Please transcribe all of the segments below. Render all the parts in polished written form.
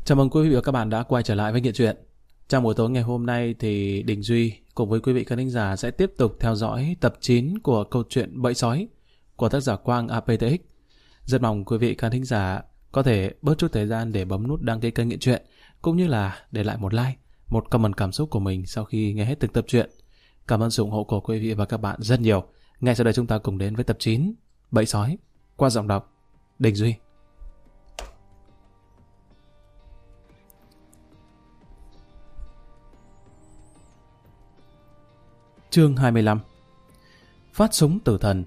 Chào mừng quý vị và các bạn đã quay trở lại với Nghệ Truyện. Trong buổi tối ngày hôm nay thì Đình Duy cùng với quý vị khán thính giả sẽ tiếp tục theo dõi tập 9 của câu chuyện Bẫy Sói của tác giả Quang APTX. Rất mong quý vị khán thính giả có thể bớt chút thời gian để bấm nút đăng ký kênh Nghệ Truyện, cũng như là để lại một like, một comment cảm xúc của mình sau khi nghe hết từng tập truyện. Cảm ơn sự ủng hộ của quý vị và các bạn rất nhiều. Ngay sau đây chúng ta cùng đến với tập 9 Bẫy Sói qua giọng đọc Đình Duy. Chương 25. Phát súng tử thần.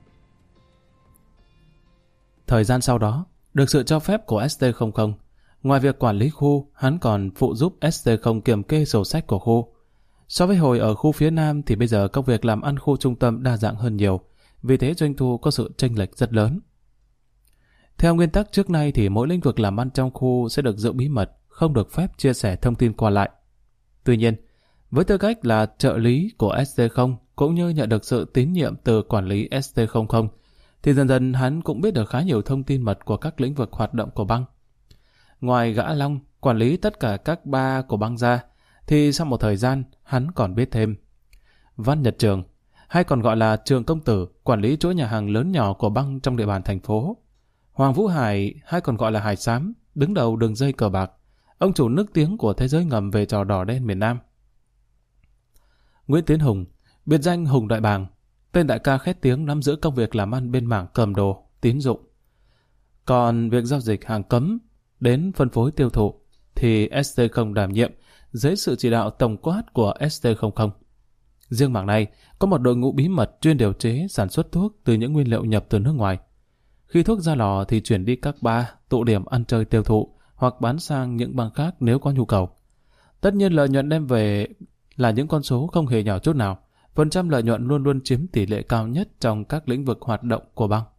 Thời gian sau đó, được sự cho phép của ST00, ngoài việc quản lý khu, hắn còn phụ giúp ST0 kiểm kê sổ sách của khu. So với hồi ở khu phía Nam thì bây giờ công việc làm ăn khu trung tâm đa dạng hơn nhiều, vì thế doanh thu có sự chênh lệch rất lớn. Theo nguyên tắc trước nay thì mỗi lĩnh vực làm ăn trong khu sẽ được giữ bí mật, không được phép chia sẻ thông tin qua lại. Tuy nhiên, với tư cách là trợ lý của ST0 cũng như nhận được sự tín nhiệm từ quản lý ST00, thì dần dần hắn cũng biết được khá nhiều thông tin mật của các lĩnh vực hoạt động của băng. Ngoài gã Long quản lý tất cả các bar của băng ra, thì sau một thời gian hắn còn biết thêm Văn Nhật Trường, hay còn gọi là Trường Công Tử, quản lý chuỗi nhà hàng lớn nhỏ của băng trong địa bàn thành phố. Hoàng Vũ Hải, hay còn gọi là Hải Xám, đứng đầu đường dây cờ bạc, ông chủ nức tiếng của thế giới ngầm về trò đỏ đen miền Nam. Nguyễn Tiến Hùng, biệt danh Hùng Đại Bàng, tên đại ca khét tiếng nắm giữ công việc làm ăn bên mảng cầm đồ, tín dụng. Còn việc giao dịch hàng cấm đến phân phối tiêu thụ thì ST0 đảm nhiệm dưới sự chỉ đạo tổng quát của ST00. Riêng mảng này có một đội ngũ bí mật chuyên điều chế sản xuất thuốc từ những nguyên liệu nhập từ nước ngoài. Khi thuốc ra lò thì chuyển đi các bar, tụ điểm ăn chơi tiêu thụ hoặc bán sang những bang khác nếu có nhu cầu. Tất nhiên lợi nhuận đem về là những con số không hề nhỏ chút nào. Phần trăm lợi nhuận luôn luôn chiếm tỷ lệ cao nhất trong các lĩnh vực hoạt động của băng.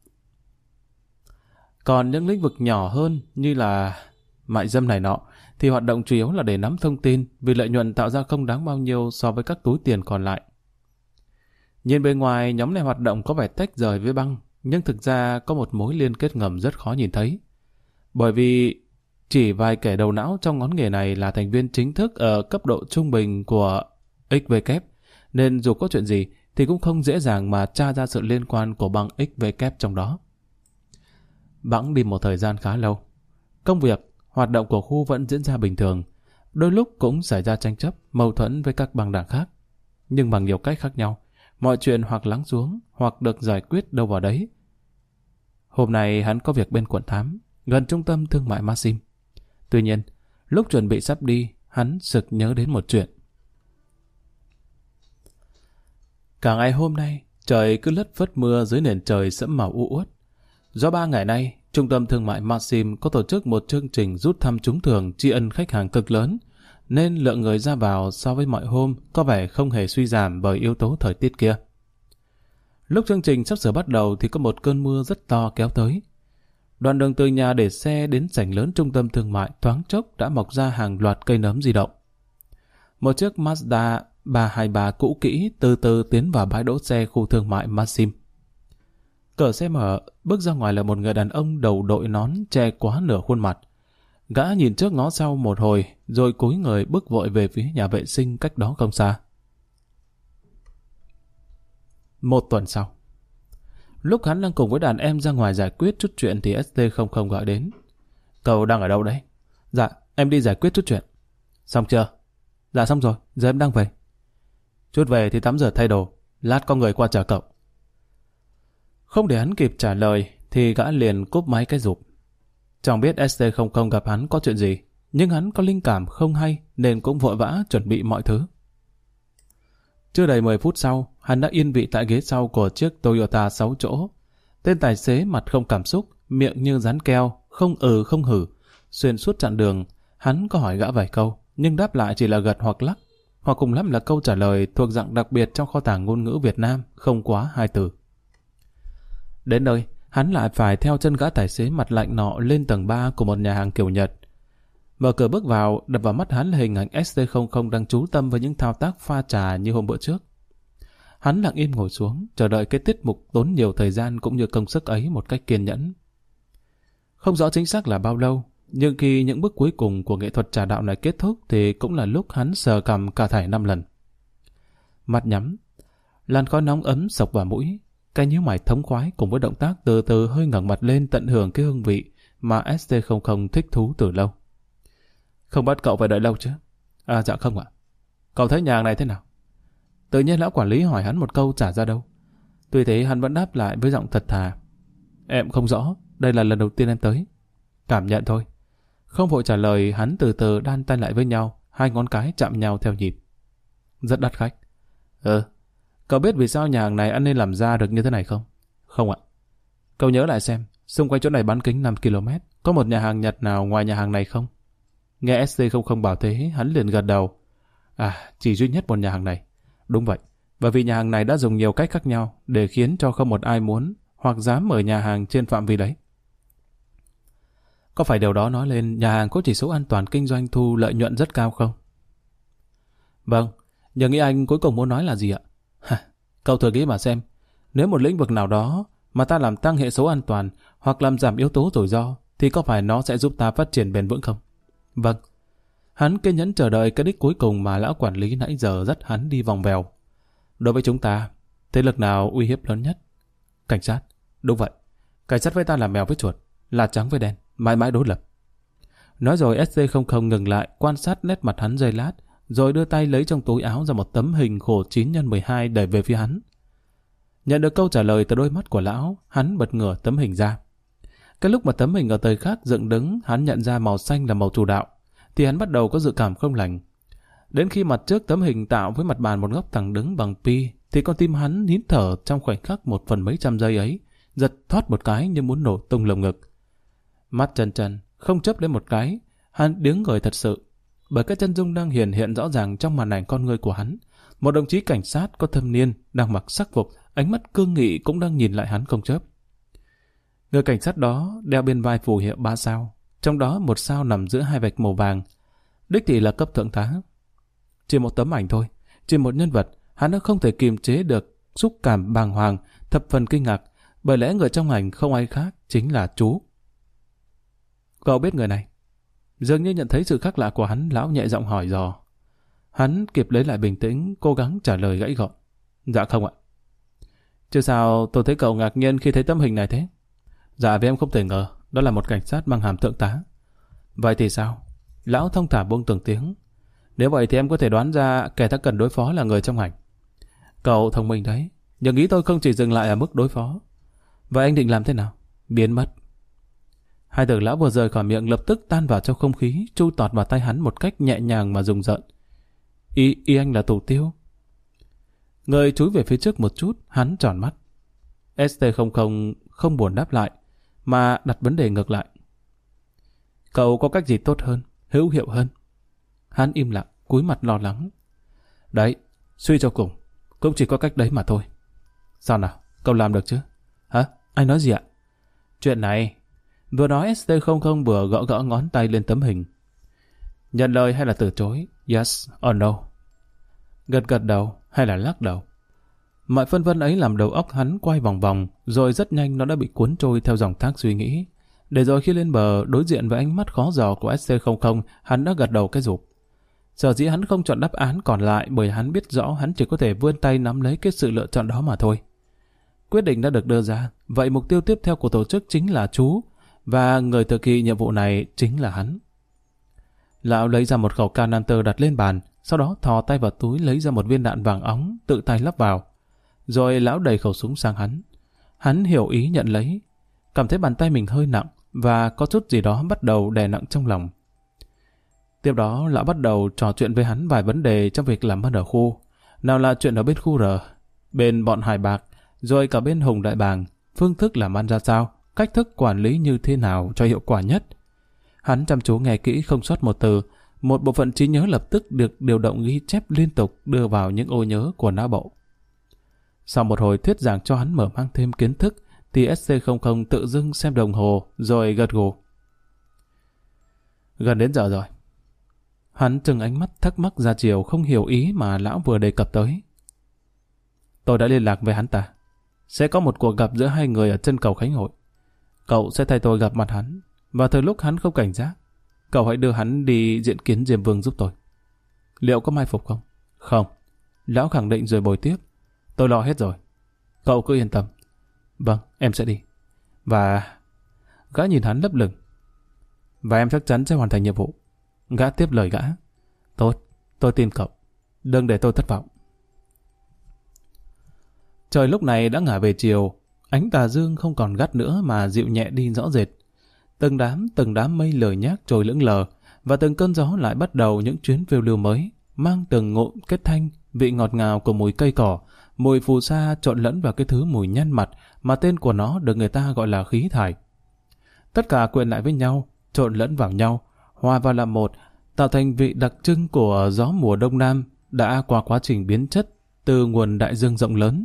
Còn những lĩnh vực nhỏ hơn như là mại dâm này nọ thì hoạt động chủ yếu là để nắm thông tin, vì lợi nhuận tạo ra không đáng bao nhiêu so với các túi tiền còn lại. Nhìn bề ngoài, nhóm này hoạt động có vẻ tách rời với băng, nhưng thực ra có một mối liên kết ngầm rất khó nhìn thấy. Bởi vì chỉ vài kẻ đầu não trong ngón nghề này là thành viên chính thức ở cấp độ trung bình của XVK, nên dù có chuyện gì thì cũng không dễ dàng mà tra ra sự liên quan của băng XVK trong đó. Bẵng đi một thời gian khá lâu, công việc, hoạt động của khu vẫn diễn ra bình thường, đôi lúc cũng xảy ra tranh chấp, mâu thuẫn với các băng đảng khác. Nhưng bằng nhiều cách khác nhau, mọi chuyện hoặc lắng xuống hoặc được giải quyết đâu vào đấy. Hôm nay hắn có việc bên quận 8, gần trung tâm thương mại Maxim. Tuy nhiên, lúc chuẩn bị sắp đi, hắn sực nhớ đến một chuyện. Cả ngày hôm nay, trời cứ lất phất mưa dưới nền trời sẫm màu u uất. Do 3 ngày nay, trung tâm thương mại Maxim có tổ chức một chương trình rút thăm trúng thưởng tri ân khách hàng cực lớn, nên lượng người ra vào so với mọi hôm có vẻ không hề suy giảm bởi yếu tố thời tiết kia. Lúc chương trình sắp sửa bắt đầu thì có một cơn mưa rất to kéo tới. Đoạn đường từ nhà để xe đến sảnh lớn trung tâm thương mại thoáng chốc đã mọc ra hàng loạt cây nấm di động. Một chiếc Mazda 323 cũ kỹ từ từ tiến vào bãi đỗ xe khu thương mại Maxim. Cửa xe mở, bước ra ngoài là một người đàn ông đầu đội nón che quá nửa khuôn mặt. Gã nhìn trước ngó sau một hồi, rồi cúi người bước vội về phía nhà vệ sinh cách đó không xa. Một tuần sau, lúc hắn đang cùng với đàn em ra ngoài giải quyết chút chuyện thì ST00 gọi đến. Cậu đang ở đâu đấy? Dạ, em đi giải quyết chút chuyện. Xong chưa? Dạ xong rồi, giờ em đang về. Chút về thì tắm rửa thay đồ, lát có người qua chở cậu. Không để hắn kịp trả lời thì gã liền cúp máy cái rụp. Chẳng biết ST00 gặp hắn có chuyện gì, nhưng hắn có linh cảm không hay nên cũng vội vã chuẩn bị mọi thứ. Chưa đầy 10 phút sau, hắn đã yên vị tại ghế sau của chiếc Toyota 6 chỗ. Tên tài xế mặt không cảm xúc, miệng như dán keo, không không hử. Xuyên suốt chặng đường, hắn có hỏi gã vài câu, nhưng đáp lại chỉ là gật hoặc lắc, hoặc cùng lắm là câu trả lời thuộc dạng đặc biệt trong kho tàng ngôn ngữ Việt Nam, không quá 2 từ. Đến nơi, hắn lại phải theo chân gã tài xế mặt lạnh nọ lên tầng 3 của một nhà hàng kiểu Nhật. Mở cửa bước vào, đập vào mắt hắn là hình ảnh ST00 đang chú tâm với những thao tác pha trà như hôm bữa trước. Hắn lặng im ngồi xuống, chờ đợi cái tiết mục tốn nhiều thời gian cũng như công sức ấy một cách kiên nhẫn. Không rõ chính xác là bao lâu, Nhưng khi những bước cuối cùng của nghệ thuật trà đạo này kết thúc thì cũng là lúc hắn sờ cằm cả thảy 5 lần. Mắt nhắm, làn khói nóng ấm sộc vào mũi, cái nhíu mày thống khoái cùng với động tác từ từ hơi ngẩng mặt lên tận hưởng cái hương vị mà ST00 thích thú từ lâu. Không bắt cậu phải đợi lâu chứ? À dạ không ạ. Cậu thấy nhà hàng này thế nào? Tự nhiên lão quản lý hỏi hắn một câu trả ra đâu. Tuy thế hắn vẫn đáp lại với giọng thật thà. Em không rõ, đây là lần đầu tiên em tới. Cảm nhận thôi. Không vội trả lời, hắn từ từ đan tay lại với nhau, hai ngón cái chạm nhau theo nhịp. Rất đắt khách. Cậu biết vì sao nhà hàng này ăn nên làm ra được như thế này không? Không ạ. Cậu nhớ lại xem, xung quanh chỗ này bán kính 5 km, có một nhà hàng Nhật nào ngoài nhà hàng này không? Nghe ST00 bảo thế, hắn liền gật đầu. À, chỉ duy nhất một nhà hàng này. Đúng vậy, bởi vì nhà hàng này đã dùng nhiều cách khác nhau để khiến cho không một ai muốn hoặc dám mở nhà hàng trên phạm vi đấy. Có phải điều đó nói lên nhà hàng có chỉ số an toàn kinh doanh thu lợi nhuận rất cao không? Vâng, nhưng nghĩ anh cuối cùng muốn nói là gì ạ? Cậu thử nghĩ mà xem, nếu một lĩnh vực nào đó mà ta làm tăng hệ số an toàn hoặc làm giảm yếu tố rủi ro thì có phải nó sẽ giúp ta phát triển bền vững không? Vâng. Hắn kiên nhẫn chờ đợi cái đích cuối cùng mà lão quản lý nãy giờ dắt hắn đi vòng vèo. Đối với chúng ta, thế lực nào uy hiếp lớn nhất? Cảnh sát. Đúng vậy. Cảnh sát với ta là mèo với chuột, là trắng với đen, mãi mãi đối lập. Nói rồi ST00 ngừng lại quan sát nét mặt hắn giây lát, rồi đưa tay lấy trong túi áo ra một tấm hình khổ 9x12 đẩy về phía hắn. Nhận được câu trả lời từ đôi mắt của lão, hắn bật ngửa tấm hình ra. Cái lúc mà tấm hình ở tời khác dựng đứng, hắn nhận ra màu xanh là màu chủ đạo, thì hắn bắt đầu có dự cảm không lành. Đến khi mặt trước tấm hình tạo với mặt bàn một góc thẳng đứng bằng pi, thì con tim hắn nín thở trong khoảnh khắc 1 phần mấy trăm giây ấy, giật thoát một cái như muốn nổ tung lồng ngực. Mắt trần trần, không chớp đến một cái, hắn đứng người thật sự, bởi cái chân dung đang hiện rõ ràng trong màn ảnh con người của hắn. Một đồng chí cảnh sát có thâm niên đang mặc sắc phục, ánh mắt cương nghị cũng đang nhìn lại hắn không chớp. Người cảnh sát đó đeo bên vai phù hiệu 3 sao, trong đó 1 sao nằm giữa 2 vạch màu vàng. Đích thị là cấp thượng tá. Chỉ một tấm ảnh thôi, chỉ một nhân vật, hắn đã không thể kiềm chế được xúc cảm bàng hoàng, thập phần kinh ngạc, bởi lẽ người trong ảnh không ai khác, chính là chú. Cậu biết người này? Dường như nhận thấy sự khác lạ của hắn, lão nhẹ giọng hỏi dò. Hắn kịp lấy lại bình tĩnh, cố gắng trả lời gãy gọn. Dạ không ạ. Chứ sao tôi thấy cậu ngạc nhiên khi thấy tấm hình này thế? Dạ vì em không thể ngờ đó là một cảnh sát mang hàm thượng tá. Vậy thì sao? Lão thông thả buông từng tiếng. Nếu vậy thì em có thể đoán ra kẻ ta cần đối phó là người trong ảnh. Cậu thông minh đấy, nhưng ý tôi không chỉ dừng lại ở mức đối phó. Vậy anh định làm thế nào? Biến mất. Hai từ lão vừa rời khỏi miệng lập tức tan vào trong không khí, chui tọt vào tay hắn một cách nhẹ nhàng mà rùng rợn. Ý anh là thủ tiêu? Người chúi về phía trước một chút, hắn tròn mắt. ST00 không buồn đáp lại, mà đặt vấn đề ngược lại. Cậu có cách gì tốt hơn, hữu hiệu hơn? Hắn im lặng, cúi mặt lo lắng. Đấy, suy cho cùng, cũng chỉ có cách đấy mà thôi. Sao nào, cậu làm được chứ? Hả? Anh nói gì ạ? Chuyện này, vừa nói ST00 vừa gõ gõ ngón tay lên tấm hình. Nhận lời hay là từ chối? Yes or no? Gật gật đầu hay là lắc đầu? Mọi phân vân ấy làm đầu óc hắn quay vòng vòng, rồi rất nhanh nó đã bị cuốn trôi theo dòng thác suy nghĩ. Để rồi khi lên bờ, đối diện với ánh mắt khó dò của ST00, hắn đã gật đầu cái rụp. Sở dĩ hắn không chọn đáp án còn lại bởi hắn biết rõ hắn chỉ có thể vươn tay nắm lấy cái sự lựa chọn đó mà thôi. Quyết định đã được đưa ra, vậy mục tiêu tiếp theo của tổ chức chính là chú, và người thực hiện nhiệm vụ này chính là hắn. Lão lấy ra một khẩu canister đặt lên bàn, sau đó thò tay vào túi lấy ra một viên đạn vàng óng, tự tay lắp vào. Rồi lão đẩy khẩu súng sang hắn. Hắn hiểu ý nhận lấy, cảm thấy bàn tay mình hơi nặng và có chút gì đó bắt đầu đè nặng trong lòng. Tiếp đó lão bắt đầu trò chuyện với hắn vài vấn đề trong việc làm ăn ở khu. Nào là chuyện ở bên khu R, bên bọn Hải Bạc, rồi cả bên Hùng Đại Bàng, phương thức làm ăn ra sao, cách thức quản lý như thế nào cho hiệu quả nhất. Hắn chăm chú nghe kỹ không sót một từ, một bộ phận trí nhớ lập tức được điều động ghi chép liên tục đưa vào những ô nhớ của não bộ. Sau một hồi thuyết giảng cho hắn mở mang thêm kiến thức, thì ST00 tự dưng xem đồng hồ rồi gật gù. Gần đến giờ rồi. Hắn trừng ánh mắt thắc mắc ra chiều không hiểu ý mà lão vừa đề cập tới. Tôi đã liên lạc với hắn ta. Sẽ có một cuộc gặp giữa hai người ở chân cầu Khánh Hội. Cậu sẽ thay tôi gặp mặt hắn, và từ lúc hắn không cảnh giác, Cậu hãy đưa hắn đi diện kiến Diêm Vương giúp tôi. Liệu có mai phục không? Không. Lão khẳng định rồi bồi tiếp. Tôi lo hết rồi. Cậu cứ yên tâm. Vâng, em sẽ đi. Và... Gã nhìn hắn lấp lửng. Và em chắc chắn sẽ hoàn thành nhiệm vụ. Gã tiếp lời gã. Tốt, tôi tin cậu. Đừng để tôi thất vọng. Trời lúc này đã ngả về chiều. Ánh tà dương không còn gắt nữa mà dịu nhẹ đi rõ rệt. Từng đám mây lười nhác trồi lững lờ, và từng cơn gió lại bắt đầu những chuyến phiêu lưu mới, mang từng ngụm kết thanh, vị ngọt ngào của mùi cây cỏ, mùi phù sa trộn lẫn vào cái thứ mùi nhăn mặt mà tên của nó được người ta gọi là khí thải. Tất cả quyện lại với nhau, trộn lẫn vào nhau, hòa vào làm một, tạo thành vị đặc trưng của gió mùa đông nam đã qua quá trình biến chất từ nguồn đại dương rộng lớn.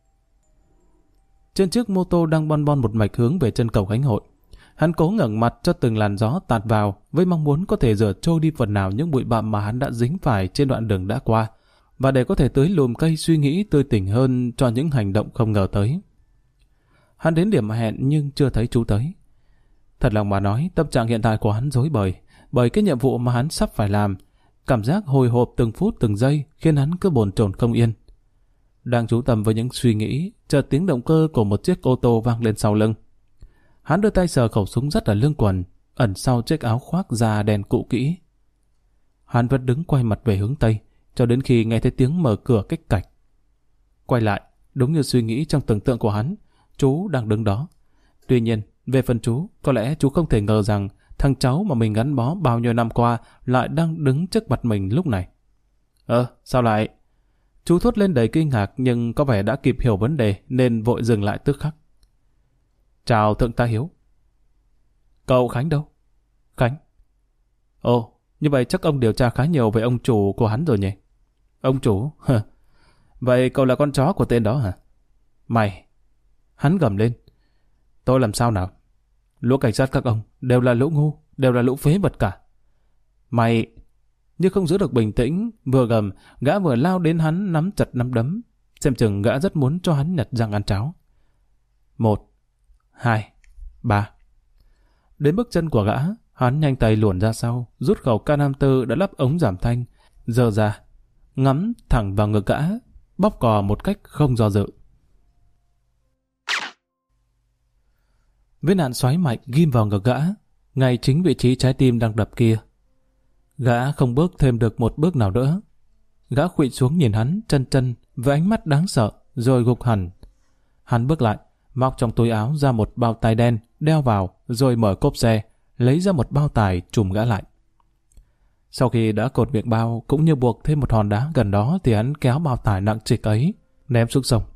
Trên chiếc mô tô đang bon bon một mạch hướng về chân cầu Khánh Hội. Hắn cố ngẩng mặt cho từng làn gió tạt vào với mong muốn có thể rửa trôi đi phần nào những bụi bặm mà hắn đã dính phải trên đoạn đường đã qua, và để có thể tưới lùm cây suy nghĩ tươi tỉnh hơn cho những hành động không ngờ tới. Hắn đến điểm hẹn nhưng chưa thấy chú tới. Thật lòng mà nói, tâm trạng hiện tại của hắn rối bời bởi cái nhiệm vụ mà hắn sắp phải làm. Cảm giác hồi hộp từng phút từng giây khiến hắn cứ bồn chồn không yên. Đang chú tâm với những suy nghĩ, chợt tiếng động cơ của một chiếc ô tô vang lên sau lưng. Hắn đưa tay sờ khẩu súng rất ở lưng quần, ẩn sau chiếc áo khoác da đen cũ kỹ. Hắn vẫn đứng quay mặt về hướng Tây, cho đến khi nghe thấy tiếng mở cửa cách cạch. Quay lại, đúng như suy nghĩ trong tưởng tượng của hắn, chú đang đứng đó. Tuy nhiên, về phần chú, có lẽ chú không thể ngờ rằng thằng cháu mà mình gắn bó bao nhiêu năm qua lại đang đứng trước mặt mình lúc này. Sao lại? Chú thốt lên đầy kinh ngạc nhưng có vẻ đã kịp hiểu vấn đề nên vội dừng lại tức khắc. Chào thượng tá Hiếu. Cậu Khánh đâu? Khánh? Ồ, như vậy chắc ông điều tra khá nhiều về ông chủ của hắn rồi nhỉ? Ông chủ? Vậy cậu là con chó của tên đó hả? Mày! Hắn gầm lên. Tôi làm sao nào? Lũ cảnh sát các ông đều là lũ ngu, đều là lũ phế vật cả. Mày! Nhưng không giữ được bình tĩnh, vừa gầm, gã vừa lao đến hắn nắm chặt nắm đấm. Xem chừng gã rất muốn cho hắn nhặt răng ăn cháo. 1, 2, 3. Đến bước chân của gã, hắn nhanh tay luồn ra sau, rút khẩu K54 đã lắp ống giảm thanh, giơ ra, ngắm thẳng vào ngực gã, bóp cò một cách không do dự. Vết đạn xoáy mạnh ghim vào ngực gã, ngay chính vị trí trái tim đang đập kia. Gã không bước thêm được một bước nào nữa. Gã khuỵu xuống nhìn hắn chân với ánh mắt đáng sợ, rồi gục hẳn. Hắn bước lại, móc trong túi áo ra một bao tải đen, đeo vào, rồi mở cốp xe, lấy ra một bao tải trùm gã lại. Sau khi đã cột miệng bao cũng như buộc thêm một hòn đá gần đó thì hắn kéo bao tải nặng trịch ấy, ném xuống sông.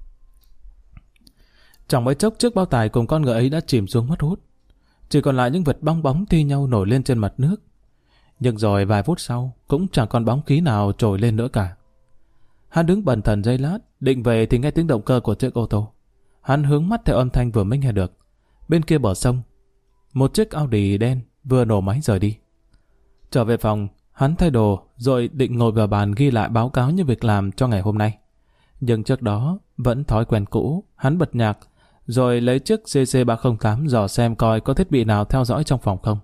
Trong mấy chốc chiếc bao tải cùng con ngựa ấy đã chìm xuống mất hút. Chỉ còn lại những vật bong bóng thi nhau nổi lên trên mặt nước. Nhưng rồi vài phút sau cũng chẳng còn bóng khí nào trồi lên nữa cả. Hắn đứng bần thần giây lát, định về thì nghe tiếng động cơ của chiếc ô tô. Hắn hướng mắt theo âm thanh vừa mới nghe được. Bên kia bờ sông, một chiếc Audi đen vừa nổ máy rời đi. Trở về phòng, hắn thay đồ rồi định ngồi vào bàn ghi lại báo cáo những việc làm cho ngày hôm nay. Nhưng trước đó, vẫn thói quen cũ, hắn bật nhạc, rồi lấy chiếc CC308 dò xem coi có thiết bị nào theo dõi trong phòng không.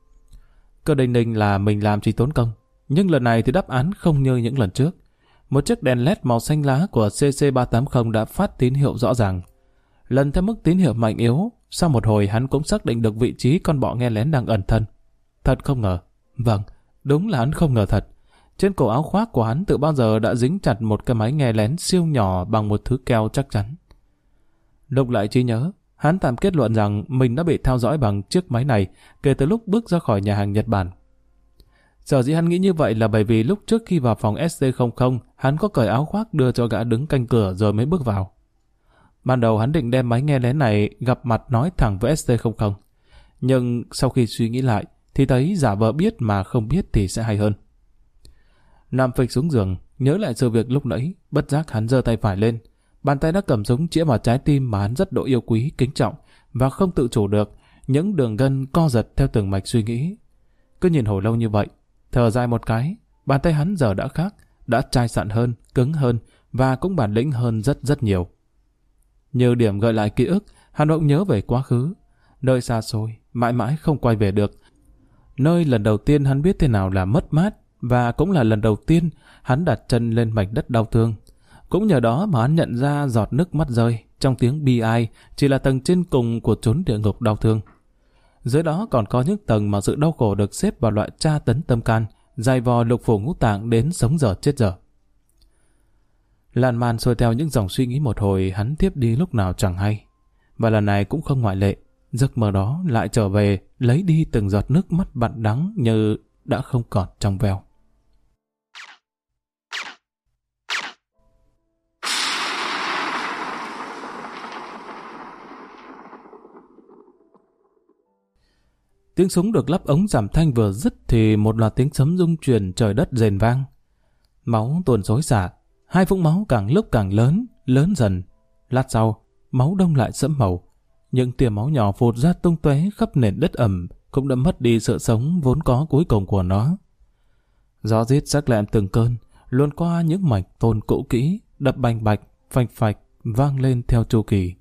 Cơ đinh ninh là mình làm chỉ tốn công, nhưng lần này thì đáp án không như những lần trước. Một chiếc đèn LED màu xanh lá của CC380 đã phát tín hiệu rõ ràng. Lần theo mức tín hiệu mạnh yếu, sau một hồi hắn cũng xác định được vị trí con bọ nghe lén đang ẩn thân. Thật không ngờ. Vâng, đúng là hắn không ngờ thật. Trên cổ áo khoác của hắn từ bao giờ đã dính chặt một cái máy nghe lén siêu nhỏ bằng một thứ keo chắc chắn. Lục lại trí nhớ, hắn tạm kết luận rằng mình đã bị theo dõi bằng chiếc máy này kể từ lúc bước ra khỏi nhà hàng Nhật Bản. Sở dĩ hắn nghĩ như vậy là bởi vì lúc trước khi vào phòng ST00, hắn có cởi áo khoác đưa cho gã đứng canh cửa rồi mới bước vào. Ban đầu hắn định đem máy nghe lén này gặp mặt nói thẳng với ST00. Nhưng sau khi suy nghĩ lại thì thấy giả vờ biết mà không biết thì sẽ hay hơn. Nằm phịch xuống giường, nhớ lại sự việc lúc nãy, bất giác hắn giơ tay phải lên. Bàn tay đã cầm súng chĩa vào trái tim mà hắn rất độ yêu quý, kính trọng và không tự chủ được, những đường gân co giật theo từng mạch suy nghĩ. Cứ nhìn hồi lâu như vậy, thở dài một cái, bàn tay hắn giờ đã khác, đã chai sạn hơn, cứng hơn và cũng bản lĩnh hơn rất rất nhiều. Như điểm gợi lại ký ức, hắn bỗng nhớ về quá khứ, nơi xa xôi, mãi mãi không quay về được. nơi lần đầu tiên hắn biết thế nào là mất mát, và cũng là lần đầu tiên hắn đặt chân lên mảnh đất đau thương. Cũng nhờ đó mà hắn nhận ra giọt nước mắt rơi trong tiếng bi ai chỉ là tầng trên cùng của chốn địa ngục đau thương. Dưới đó còn có những tầng mà sự đau khổ được xếp vào loại tra tấn tâm can, dày vò lục phủ ngũ tạng đến sống dở chết dở. Lan man xuôi theo những dòng suy nghĩ một hồi, hắn tiếp đi lúc nào chẳng hay. Và lần này cũng không ngoại lệ, giấc mơ đó lại trở về, lấy đi từng giọt nước mắt bặn đắng như đã không còn trong veo. Tiếng súng được lắp ống giảm thanh vừa dứt thì một loạt tiếng sấm rung truyền trời đất rền vang. Máu tuôn xối xả, hai vũng máu càng lúc càng lớn, lớn dần. Lát sau, máu đông lại sẫm màu. Những tia máu nhỏ phụt ra tung tóe khắp nền đất ẩm cũng đã mất đi sự sống vốn có cuối cùng của nó. Gió rít sắc lẹm từng cơn, luồn qua những mạch tôn cũ kỹ, đập bành bạch, phanh phạch, vang lên theo chu kỳ.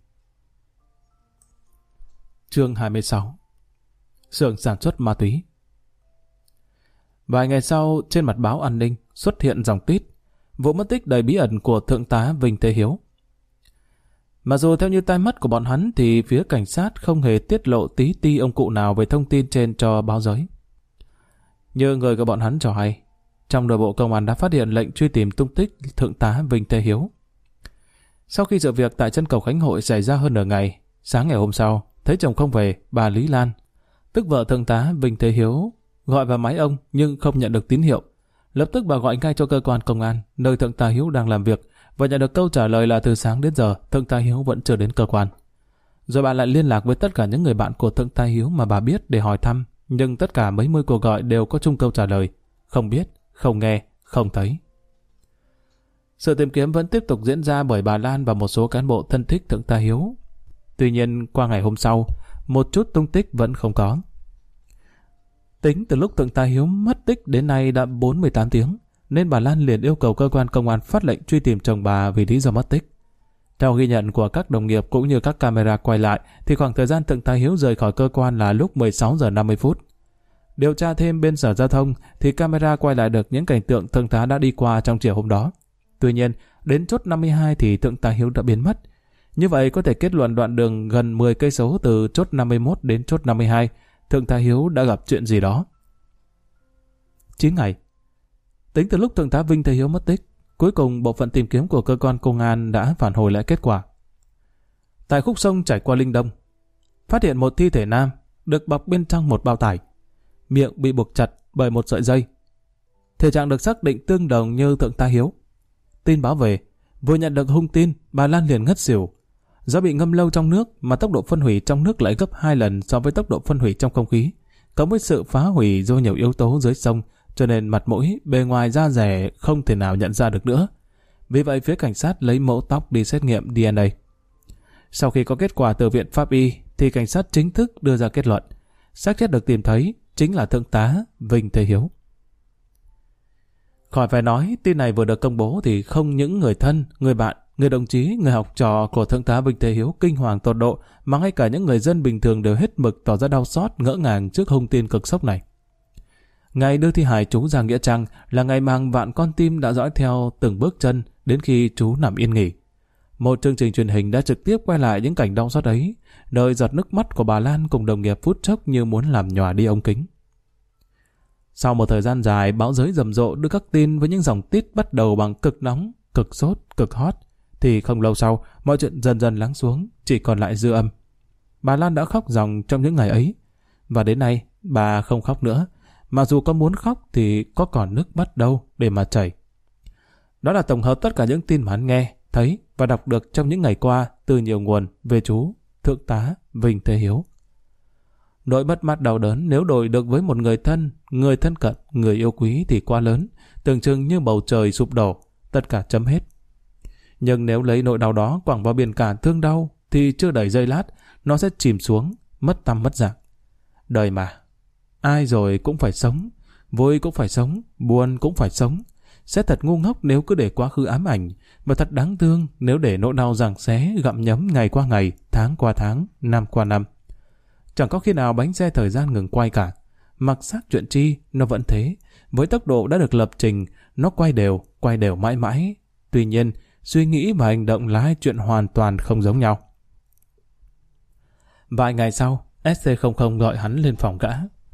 Chương 26. Xưởng sản xuất ma túy. Vài ngày sau, trên mặt báo An ninh xuất hiện dòng tít: vụ mất tích đầy bí ẩn của Thượng tá Vinh Thế Hiếu. Mặc dù theo như tai mắt của bọn hắn thì phía cảnh sát không hề tiết lộ tí ti ông cụ nào về thông tin trên cho báo giới. Như người của bọn hắn cho hay, trong nội bộ công an đã phát hiện lệnh truy tìm tung tích Thượng tá Vinh Thế Hiếu. Sau khi sự việc tại chân cầu Khánh Hội xảy ra hơn nửa ngày, sáng ngày hôm sau, thấy chồng không về, bà Lý Lan, tức vợ Thượng tá Vinh Thế Hiếu, gọi vào máy ông nhưng không nhận được tín hiệu. Lập tức bà gọi ngay cho cơ quan công an nơi Thượng tá Hiếu đang làm việc và nhận được câu trả lời là từ sáng đến giờ Thượng tá Hiếu vẫn chưa đến cơ quan. Rồi bà lại liên lạc với tất cả những người bạn của Thượng tá Hiếu mà bà biết để hỏi thăm, nhưng tất cả mấy mươi cuộc gọi đều có chung câu trả lời: không biết, không nghe, không thấy. Sự tìm kiếm vẫn tiếp tục diễn ra bởi bà Lan và một số cán bộ thân thích Thượng tá Hiếu. Tuy nhiên qua ngày hôm sau, một chút tung tích vẫn không có. Tính từ lúc Thượng tá Hiếu mất tích đến nay đã 48 tiếng, nên bà Lan liền yêu cầu cơ quan công an phát lệnh truy tìm chồng bà vì lý do mất tích. Theo ghi nhận của các đồng nghiệp cũng như các camera quay lại, thì khoảng thời gian Thượng tá Hiếu rời khỏi cơ quan là lúc 16 giờ 50 phút. Điều tra thêm bên Sở Giao thông thì camera quay lại được những cảnh tượng Thượng tá đã đi qua trong chiều hôm đó. Tuy nhiên, đến chốt 52 thì Thượng tá Hiếu đã biến mất. Như vậy có thể kết luận đoạn đường gần 10 cây số từ chốt 51 đến chốt 52, Thượng tá Hiếu đã gặp chuyện gì đó. 9 ngày. Tính từ lúc Thượng tá Vinh Thế Hiếu mất tích, cuối cùng bộ phận tìm kiếm của cơ quan công an đã phản hồi lại kết quả. Tại khúc sông chảy qua Linh Đông, phát hiện một thi thể nam được bọc bên trong một bao tải, miệng bị buộc chặt bởi một sợi dây. Thể trạng được xác định tương đồng như Thượng tá Hiếu. Tin báo về, vừa nhận được hung tin, bà Lan liền ngất xỉu. Do bị ngâm lâu trong nước mà tốc độ phân hủy trong nước lại gấp 2 lần so với tốc độ phân hủy trong không khí, cộng với sự phá hủy do nhiều yếu tố dưới sông, cho nên mặt mũi, bề ngoài da dẻ không thể nào nhận ra được nữa. Vì vậy phía cảnh sát lấy mẫu tóc đi xét nghiệm DNA. Sau khi có kết quả từ viện pháp y thì cảnh sát chính thức đưa ra kết luận xác chết được tìm thấy chính là Thượng tá Vinh Thế Hiếu. Khỏi phải nói, tin này vừa được công bố thì không những người thân, người bạn, người đồng chí, người học trò của Thượng tá Vinh Thế Hiếu kinh hoàng tột độ, mà ngay cả những người dân bình thường đều hết mực tỏ ra đau xót, ngỡ ngàng trước hung tin cực sốc này. Ngày đưa thi hài chú ra nghĩa trang là ngày mà hàng vạn con tim đã dõi theo từng bước chân đến khi chú nằm yên nghỉ. Một chương trình truyền hình đã trực tiếp quay lại những cảnh đau xót ấy, nơi giọt nước mắt của bà Lan cùng đồng nghiệp phút chốc như muốn làm nhòa đi ống kính. Sau một thời gian dài, báo giới rầm rộ đưa các tin với những dòng tít bắt đầu bằng cực nóng, cực sốt, cực hot, thì không lâu sau, mọi chuyện dần dần lắng xuống, chỉ còn lại dư âm. Bà Lan đã khóc ròng trong những ngày ấy, và đến nay bà không khóc nữa, mà dù có muốn khóc thì có còn nước mắt đâu để mà chảy. Đó là tổng hợp tất cả những tin mà hắn nghe, thấy và đọc được trong những ngày qua từ nhiều nguồn về chú Thượng tá Vinh Thế Hiếu. Nỗi mất mát đau đớn nếu đổi được với một người thân cận, người yêu quý thì quá lớn, tưởng chừng như bầu trời sụp đổ, tất cả chấm hết. Nhưng nếu lấy nỗi đau đó quẳng vào biển cả thương đau thì chưa đầy giây lát, nó sẽ chìm xuống, mất tăm mất dạng. Đời mà, ai rồi cũng phải sống, vui cũng phải sống, buồn cũng phải sống. Sẽ thật ngu ngốc nếu cứ để quá khứ ám ảnh, và thật đáng thương nếu để nỗi đau giằng xé gặm nhấm ngày qua ngày, tháng qua tháng, năm qua năm. Chẳng có khi nào bánh xe thời gian ngừng quay cả, mặc xác chuyện chi, nó vẫn thế. Với tốc độ đã được lập trình, nó quay đều mãi mãi. Tuy nhiên, suy nghĩ và hành động là hai chuyện hoàn toàn không giống nhau. Vài ngày sau, SC00 gọi hắn lên phòng gã.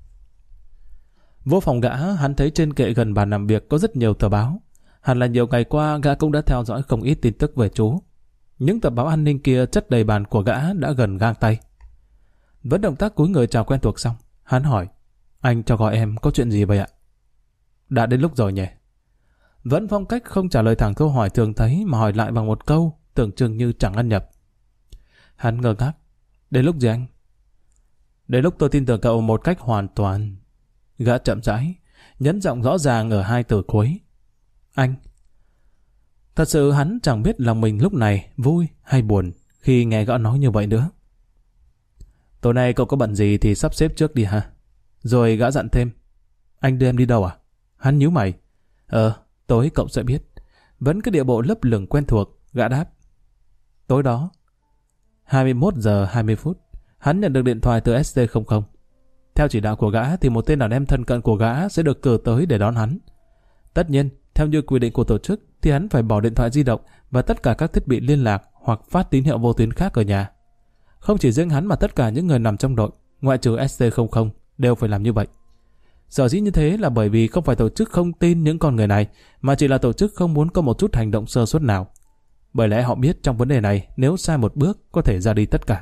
Vô phòng gã, hắn thấy trên kệ gần bàn làm việc có rất nhiều tờ báo. Hẳn là nhiều ngày qua gã cũng đã theo dõi không ít tin tức về chú. Những tờ báo an ninh kia chất đầy bàn của gã đã gần gang tay. Vẫn động tác cúi người chào quen thuộc xong, hắn hỏi: anh cho gọi em có chuyện gì vậy ạ? Đã đến lúc rồi nhỉ? Vẫn phong cách không trả lời thẳng câu hỏi thường thấy mà hỏi lại bằng một câu tưởng chừng như chẳng ăn nhập. Hắn ngơ ngác. Đến lúc gì anh? Đến lúc tôi tin tưởng cậu một cách hoàn toàn. Gã chậm rãi, nhấn giọng rõ ràng ở hai từ cuối. Anh. Thật sự hắn chẳng biết lòng mình lúc này vui hay buồn khi nghe gã nói như vậy nữa. Tối nay cậu có bận gì thì sắp xếp trước đi ha. Rồi gã dặn thêm: anh đưa em đi đâu à? Hắn nhíu mày. Tối cậu sẽ biết. Vẫn cái điệu bộ lấp lửng quen thuộc, gã đáp. Tối đó 21 giờ 20 phút, hắn nhận được điện thoại từ ST00. Theo chỉ đạo của gã thì một tên đàn em thân cận của gã sẽ được cử tới để đón hắn. Tất nhiên, theo như quy định của tổ chức thì hắn phải bỏ điện thoại di động và tất cả các thiết bị liên lạc hoặc phát tín hiệu vô tuyến khác ở nhà. Không chỉ riêng hắn mà tất cả những người nằm trong đội, ngoại trừ ST00, đều phải làm như vậy. Sở dĩ như thế là bởi vì không phải tổ chức không tin những con người này, mà chỉ là tổ chức không muốn có một chút hành động sơ suất nào. Bởi lẽ họ biết trong vấn đề này, nếu sai một bước có thể ra đi tất cả.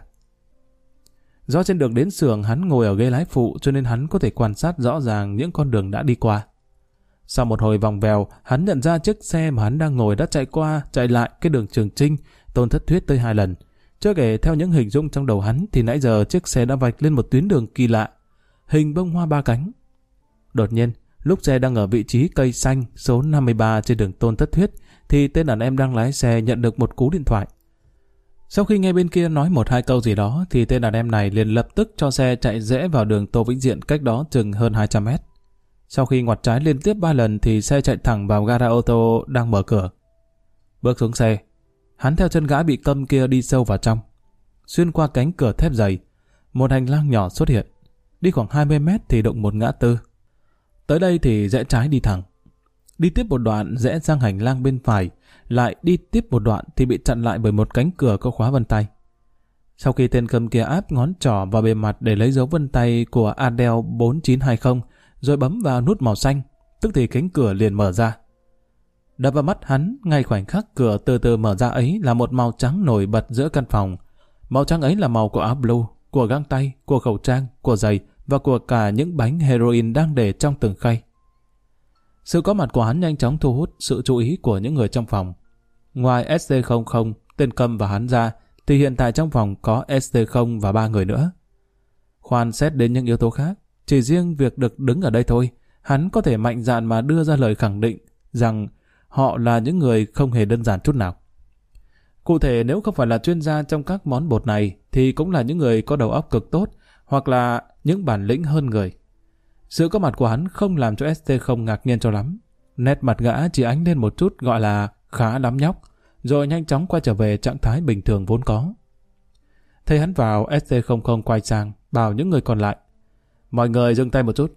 Do trên đường đến xưởng hắn ngồi ở ghế lái phụ cho nên hắn có thể quan sát rõ ràng những con đường đã đi qua. Sau một hồi vòng vèo, hắn nhận ra chiếc xe mà hắn đang ngồi đã chạy qua, chạy lại cái đường Trường Chinh, Tôn Thất Thuyết tới 2 lần. Chưa kể theo những hình dung trong đầu hắn thì nãy giờ chiếc xe đã vạch lên một tuyến đường kỳ lạ, hình bông hoa 3 cánh. Đột nhiên, lúc xe đang ở vị trí cây xanh số 53 trên đường Tôn Thất Thuyết thì tên đàn em đang lái xe nhận được một cú điện thoại. Sau khi nghe bên kia nói 1-2 câu gì đó thì tên đàn em này liền lập tức cho xe chạy rẽ vào đường Tô Vĩnh Diện cách đó chừng hơn 200 mét. Sau khi ngoặt trái liên tiếp 3 lần thì xe chạy thẳng vào gara ô tô đang mở cửa. Bước xuống xe, hắn theo chân gã bị câm kia đi sâu vào trong. Xuyên qua cánh cửa thép dày, một hành lang nhỏ xuất hiện. Đi khoảng 20 mét thì đụng một ngã tư. Tới đây thì rẽ trái đi thẳng. Đi tiếp một đoạn rẽ sang hành lang bên phải, lại đi tiếp một đoạn thì bị chặn lại bởi một cánh cửa có khóa vân tay. Sau khi tên câm kia áp ngón trỏ vào bề mặt để lấy dấu vân tay của Adele 4920, rồi bấm vào nút màu xanh, tức thì cánh cửa liền mở ra. Đập vào mắt hắn, ngay khoảnh khắc cửa từ từ mở ra ấy là một màu trắng nổi bật giữa căn phòng. Màu trắng ấy là màu của áo blue, của găng tay, của khẩu trang, của giày và của cả những bánh heroin đang để trong từng khay. Sự có mặt của hắn nhanh chóng thu hút sự chú ý của những người trong phòng. Ngoài ST00, tên câm và hắn ra, thì hiện tại trong phòng có ST0 và 3 người nữa. Khoan xét đến những yếu tố khác, chỉ riêng việc được đứng ở đây thôi, hắn có thể mạnh dạn mà đưa ra lời khẳng định rằng họ là những người không hề đơn giản chút nào. Cụ thể nếu không phải là chuyên gia trong các món bột này thì cũng là những người có đầu óc cực tốt hoặc là những bản lĩnh hơn người. Sự có mặt của hắn không làm cho ST0 ngạc nhiên cho lắm. Nét mặt gã chỉ ánh lên một chút gọi là khá lắm nhóc, rồi nhanh chóng quay trở về trạng thái bình thường vốn có. Thấy hắn vào, ST00 quay sang bảo những người còn lại: mọi người dừng tay một chút.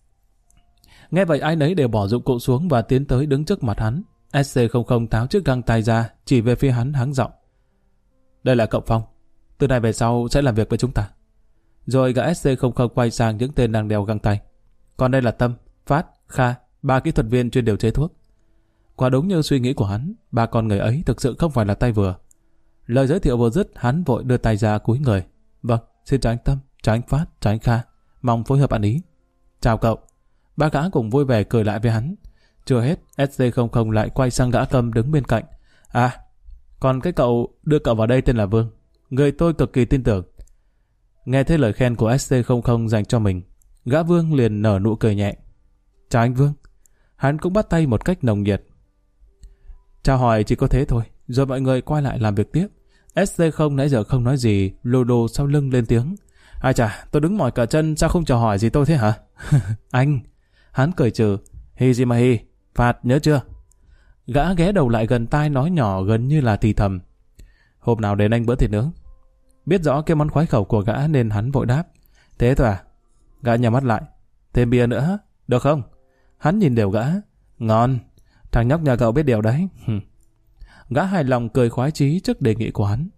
Nghe vậy ai nấy đều bỏ dụng cụ xuống và tiến tới đứng trước mặt hắn. SC00 tháo chiếc găng tay ra, chỉ về phía hắn hắng giọng: đây là cậu Phong, từ nay về sau sẽ làm việc với chúng ta. Rồi gã SC00 quay sang những tên đang đeo găng tay: còn đây là Tâm, Phát, Kha, 3 kỹ thuật viên chuyên điều chế thuốc. Quả đúng như suy nghĩ của hắn, 3 con người ấy thực sự không phải là tay vừa. Lời giới thiệu vừa dứt, hắn vội đưa tay ra cúi người: vâng, xin chào anh Tâm, chào anh Phát, chào anh Kha, mong phối hợp ăn ý. Chào cậu. 3 gã cùng vui vẻ cười lại với hắn. Chưa hết, SC00 lại quay sang gã Tâm đứng bên cạnh: à, còn cái cậu đưa cậu vào đây tên là Vương, người tôi cực kỳ tin tưởng. Nghe thấy lời khen của SC00 dành cho mình, gã Vương liền nở nụ cười nhẹ: chào anh Vương. Hắn cũng bắt tay một cách nồng nhiệt. Chào hỏi chỉ có thế thôi, rồi mọi người quay lại làm việc tiếp. SC0 nãy giờ không nói gì, lù đù sau lưng lên tiếng: ai chà, tôi đứng mỏi cả chân, sao không chào hỏi gì tôi thế hả? Anh. Hắn cười trừ: hi gì mà hi, Phạt nhớ chưa? Gã ghé đầu lại gần tai nói nhỏ gần như là thì thầm: hôm nào đến anh bữa thịt nướng. Biết rõ cái món khoái khẩu của gã nên hắn vội đáp: thế thôi à? Gã nhắm mắt lại: Thêm bia nữa, được không? Hắn nhìn đều gã. Ngon, thằng nhóc nhà cậu biết điều đấy. Gã hài lòng cười khoái chí trước đề nghị của hắn.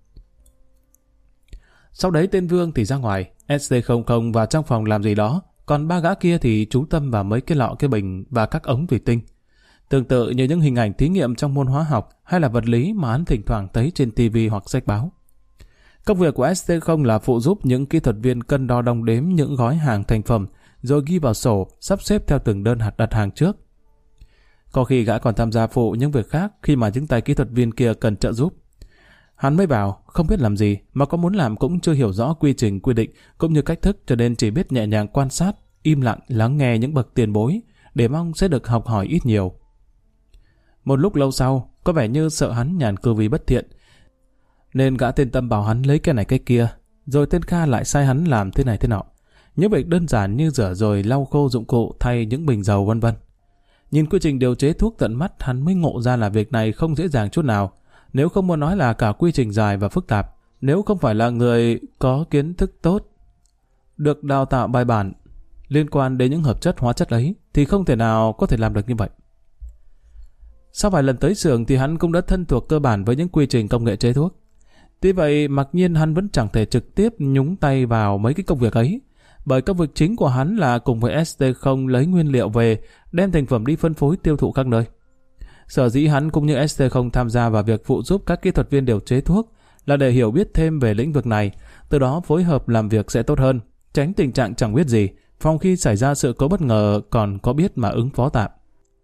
Sau đấy tên Vương thì ra ngoài, ST00 vào trong phòng làm gì đó, còn ba gã kia thì chú tâm vào mấy cái lọ cái bình và các ống thủy tinh. Tương tự như những hình ảnh thí nghiệm trong môn hóa học hay là vật lý mà hắn thỉnh thoảng thấy trên TV hoặc sách báo. Công việc của ST0 là phụ giúp những kỹ thuật viên cân đo đong đếm những gói hàng thành phẩm, rồi ghi vào sổ, sắp xếp theo từng đơn đặt hàng trước. Có khi gã còn tham gia phụ những việc khác khi mà những tay kỹ thuật viên kia cần trợ giúp. Hắn mới vào, không biết làm gì, mà có muốn làm cũng chưa hiểu rõ quy trình quy định cũng như cách thức, cho nên chỉ biết nhẹ nhàng quan sát, im lặng lắng nghe những bậc tiền bối, để mong sẽ được học hỏi ít nhiều. Một lúc lâu sau, có vẻ như sợ hắn nhàn cư vì bất thiện, nên gã tên Tâm bảo hắn lấy cái này cái kia, rồi tên Kha lại sai hắn làm thế này thế nọ. Những việc đơn giản như rửa rồi lau khô dụng cụ, thay những bình dầu vân vân. Nhìn quy trình điều chế thuốc tận mắt, hắn mới ngộ ra là việc này không dễ dàng chút nào. Nếu không muốn nói là cả quy trình dài và phức tạp, nếu không phải là người có kiến thức tốt, được đào tạo bài bản liên quan đến những hợp chất hóa chất ấy, thì không thể nào có thể làm được như vậy. Sau vài lần tới xưởng thì hắn cũng đã thân thuộc cơ bản với những quy trình công nghệ chế thuốc. Tuy vậy, mặc nhiên hắn vẫn chẳng thể trực tiếp nhúng tay vào mấy cái công việc ấy, bởi công việc chính của hắn là cùng với ST0 lấy nguyên liệu về, đem thành phẩm đi phân phối tiêu thụ các nơi. Sở dĩ hắn cũng như ST0 tham gia vào việc phụ giúp các kỹ thuật viên điều chế thuốc là để hiểu biết thêm về lĩnh vực này, từ đó phối hợp làm việc sẽ tốt hơn, tránh tình trạng chẳng biết gì, phòng khi xảy ra sự cố bất ngờ còn có biết mà ứng phó tạm.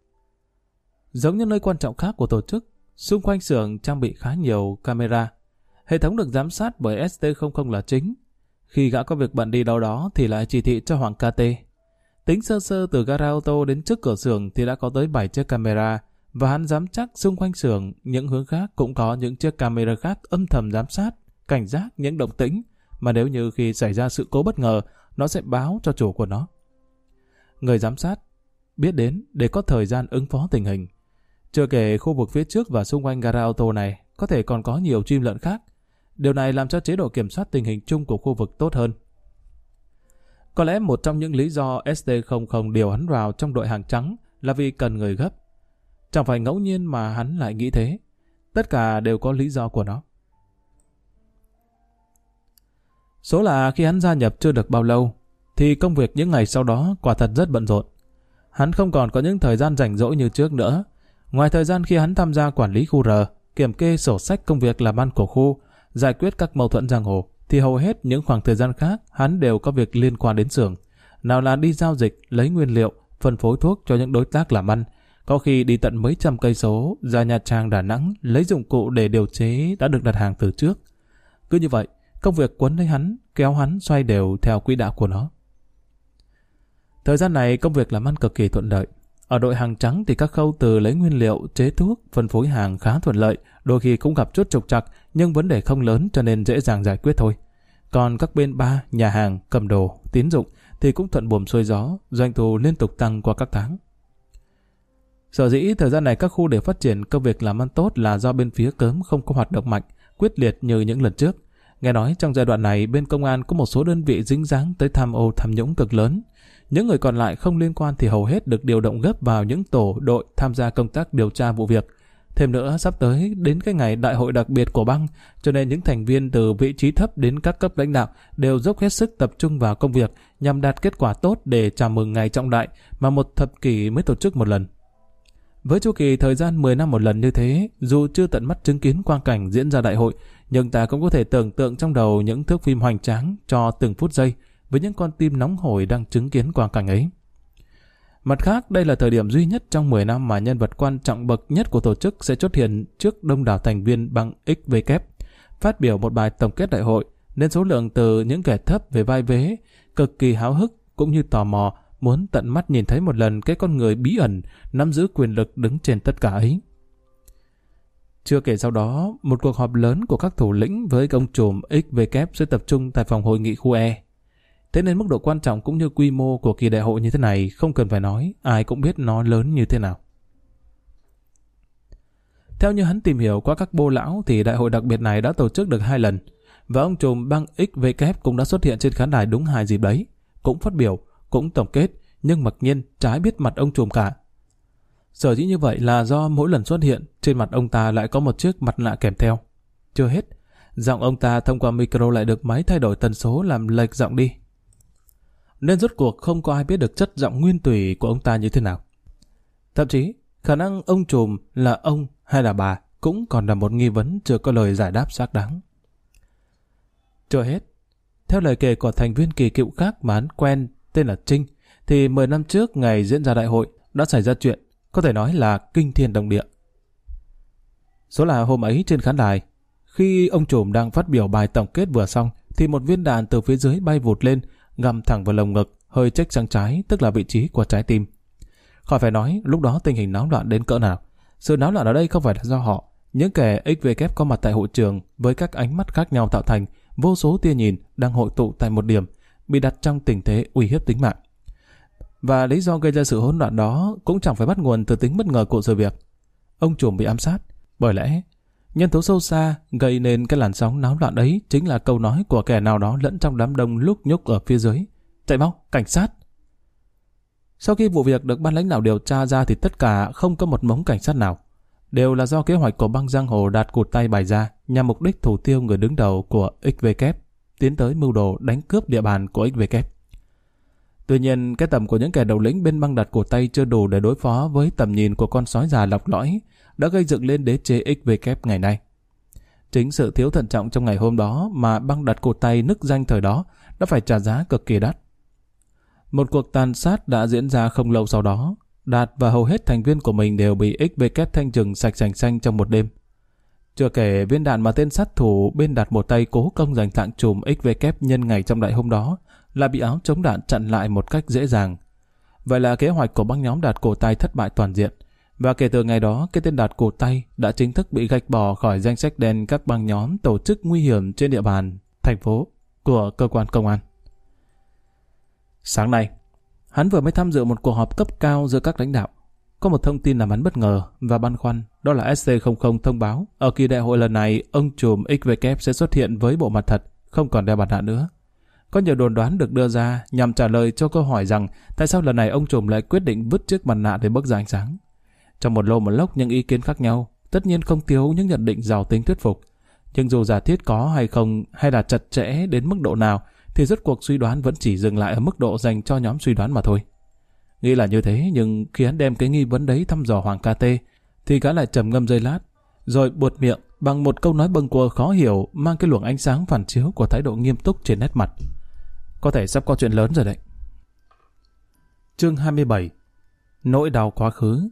Giống như nơi quan trọng khác của tổ chức, xung quanh xưởng trang bị khá nhiều camera. Hệ thống được giám sát bởi ST00 là chính. Khi gã có việc bận đi đâu đó thì lại chỉ thị cho Hoàng KT. Tính sơ sơ từ gara ô tô đến trước cửa xưởng thì đã có tới 7 chiếc camera, và hắn dám chắc xung quanh xưởng những hướng khác cũng có những chiếc camera khác âm thầm giám sát, cảnh giác những động tĩnh mà nếu như khi xảy ra sự cố bất ngờ, nó sẽ báo cho chủ của nó. Người giám sát biết đến để có thời gian ứng phó tình hình. Chưa kể khu vực phía trước và xung quanh gara ô tô này có thể còn có nhiều chim lợn khác. Điều này làm cho chế độ kiểm soát tình hình chung của khu vực tốt hơn. Có lẽ một trong những lý do ST00 điều hắn vào trong đội hàng trắng là vì cần người gấp. Chẳng phải ngẫu nhiên mà hắn lại nghĩ thế. Tất cả đều có lý do của nó. Số là khi hắn gia nhập chưa được bao lâu, thì công việc những ngày sau đó quả thật rất bận rộn. Hắn không còn có những thời gian rảnh rỗi như trước nữa. Ngoài thời gian khi hắn tham gia quản lý khu R, kiểm kê sổ sách công việc làm ăn của khu, giải quyết các mâu thuẫn giang hồ, thì hầu hết những khoảng thời gian khác hắn đều có việc liên quan đến xưởng. Nào là đi giao dịch, lấy nguyên liệu, phân phối thuốc cho những đối tác làm ăn, có khi đi tận mấy trăm cây số ra Nha Trang, Đà Nẵng lấy dụng cụ để điều chế đã được đặt hàng từ trước. Cứ như vậy, công việc quấn lấy hắn, kéo hắn xoay đều theo quỹ đạo của nó. Thời gian này công việc làm ăn cực kỳ thuận lợi. Ở đội hàng trắng thì các khâu từ lấy nguyên liệu, chế thuốc, phân phối hàng khá thuận lợi, đôi khi cũng gặp chút trục trặc, nhưng vấn đề không lớn cho nên dễ dàng giải quyết thôi. Còn các bên bar, nhà hàng, cầm đồ, tín dụng thì cũng thuận buồm xuôi gió, doanh thu liên tục tăng qua các tháng. Sở dĩ thời gian này các khu để phát triển công việc làm ăn tốt là do bên phía cớm không có hoạt động mạnh, quyết liệt như những lần trước. Nghe nói trong giai đoạn này bên công an có một số đơn vị dính dáng tới tham ô tham nhũng cực lớn. Những người còn lại không liên quan thì hầu hết được điều động gấp vào những tổ đội tham gia công tác điều tra vụ việc. Thêm nữa, sắp tới đến cái ngày đại hội đặc biệt của bang, cho nên những thành viên từ vị trí thấp đến các cấp lãnh đạo đều dốc hết sức tập trung vào công việc nhằm đạt kết quả tốt để chào mừng ngày trọng đại mà một thập kỷ mới tổ chức một lần. Với chu kỳ thời gian 10 năm một lần như thế, dù chưa tận mắt chứng kiến quang cảnh diễn ra đại hội, nhưng ta cũng có thể tưởng tượng trong đầu những thước phim hoành tráng cho từng phút giây với những con tim nóng hổi đang chứng kiến quang cảnh ấy. Mặt khác, đây là thời điểm duy nhất trong 10 năm mà nhân vật quan trọng bậc nhất của tổ chức sẽ xuất hiện trước đông đảo thành viên bang XVK, phát biểu một bài tổng kết đại hội, nên số lượng từ những kẻ thấp về vai vế, cực kỳ háo hức cũng như tò mò, muốn tận mắt nhìn thấy một lần cái con người bí ẩn nắm giữ quyền lực đứng trên tất cả ấy. Chưa kể sau đó, một cuộc họp lớn của các thủ lĩnh với ông trùm XVK sẽ tập trung tại phòng hội nghị khu E. Thế nên mức độ quan trọng cũng như quy mô của kỳ đại hội như thế này không cần phải nói, ai cũng biết nó lớn như thế nào. Theo như hắn tìm hiểu qua các bô lão thì đại hội đặc biệt này đã tổ chức được 2 lần, và ông trùm bang XVK cũng đã xuất hiện trên khán đài đúng 2 dịp đấy, cũng phát biểu, cũng tổng kết, nhưng mặc nhiên trái biết mặt ông trùm cả. Sở dĩ như vậy là do mỗi lần xuất hiện, trên mặt ông ta lại có một chiếc mặt nạ kèm theo. Chưa hết, giọng ông ta thông qua micro lại được máy thay đổi tần số làm lệch giọng đi. Nên rốt cuộc không có ai biết được chất giọng nguyên tủy của ông ta như thế nào. Thậm chí, khả năng ông trùm là ông hay là bà cũng còn là một nghi vấn chưa có lời giải đáp xác đáng. Chưa hết, theo lời kể của thành viên kỳ cựu khác mà hắn quen tên là Trinh, thì 10 năm trước ngày diễn ra đại hội đã xảy ra chuyện có thể nói là kinh thiên động địa. Số là hôm ấy trên khán đài, khi ông trùm đang phát biểu bài tổng kết vừa xong, thì một viên đạn từ phía dưới bay vụt lên, găm thẳng vào lồng ngực, hơi chếch sang trái, tức là vị trí của trái tim. Khỏi phải nói, lúc đó tình hình náo loạn đến cỡ nào. Sự náo loạn ở đây không phải là do họ, những kẻ XVK có mặt tại hội trường với các ánh mắt khác nhau tạo thành vô số tia nhìn đang hội tụ tại một điểm, bị đặt trong tình thế uy hiếp tính mạng. Và lý do gây ra sự hỗn loạn đó cũng chẳng phải bắt nguồn từ tính bất ngờ của sự việc. Ông trùm bị ám sát, bởi lẽ nhân tố sâu xa gây nên cái làn sóng náo loạn ấy chính là câu nói của kẻ nào đó lẫn trong đám đông lúc nhúc ở phía dưới: chạy mau, cảnh sát. Sau khi vụ việc được ban lãnh đạo điều tra ra thì tất cả không có một mống cảnh sát nào, đều là do kế hoạch của băng giang hồ Đạt cụt tay bày ra nhằm mục đích thủ tiêu người đứng đầu của XVK, tiến tới mưu đồ đánh cướp địa bàn của XVK. Tuy nhiên, cái tầm của những kẻ đầu lĩnh bên băng Đạt cụt tay chưa đủ để đối phó với tầm nhìn của con sói già lọc lõi đã gây dựng lên đế chế XVK ngày nay. Chính sự thiếu thận trọng trong ngày hôm đó mà băng Đạt cụt tay nức danh thời đó đã phải trả giá cực kỳ đắt. Một cuộc tàn sát đã diễn ra không lâu sau đó. Đạt và hầu hết thành viên của mình đều bị XVK thanh trừng sạch sành xanh trong một đêm. Chưa kể viên đạn mà tên sát thủ bên Đạt một tay cố công giành tặng chùm XVK nhân ngày trong đại hôm đó là bị áo chống đạn chặn lại một cách dễ dàng. Vậy là kế hoạch của băng nhóm Đạt cổ tay thất bại toàn diện. Và kể từ ngày đó, cái tên Đạt cổ tay đã chính thức bị gạch bỏ khỏi danh sách đen các băng nhóm tổ chức nguy hiểm trên địa bàn thành phố của cơ quan công an. Sáng nay, hắn vừa mới tham dự một cuộc họp cấp cao giữa các lãnh đạo. Có một thông tin làm hắn bất ngờ và băn khoăn, đó là ST00 thông báo ở kỳ đại hội lần này ông trùm XVK sẽ xuất hiện với bộ mặt thật, không còn đeo mặt nạ nữa. Có nhiều đồn đoán được đưa ra nhằm trả lời cho câu hỏi rằng tại sao lần này ông trùm lại quyết định vứt chiếc mặt nạ để bước ra ánh sáng. Trong một lô một lốc những ý kiến khác nhau, tất nhiên không thiếu những nhận định giàu tính thuyết phục. Nhưng dù giả thiết có hay không, hay là chặt chẽ đến mức độ nào, thì rốt cuộc suy đoán vẫn chỉ dừng lại ở mức độ dành cho nhóm suy đoán mà thôi. Nghĩ là như thế, nhưng khi hắn đem cái nghi vấn đấy thăm dò Hoàng KT, thì gã lại trầm ngâm giây lát, rồi buột miệng bằng một câu nói bâng quơ khó hiểu, mang cái luồng ánh sáng phản chiếu của thái độ nghiêm túc trên nét mặt. Có thể sắp có chuyện lớn rồi đấy. Chương 27. Nỗi đau quá khứ.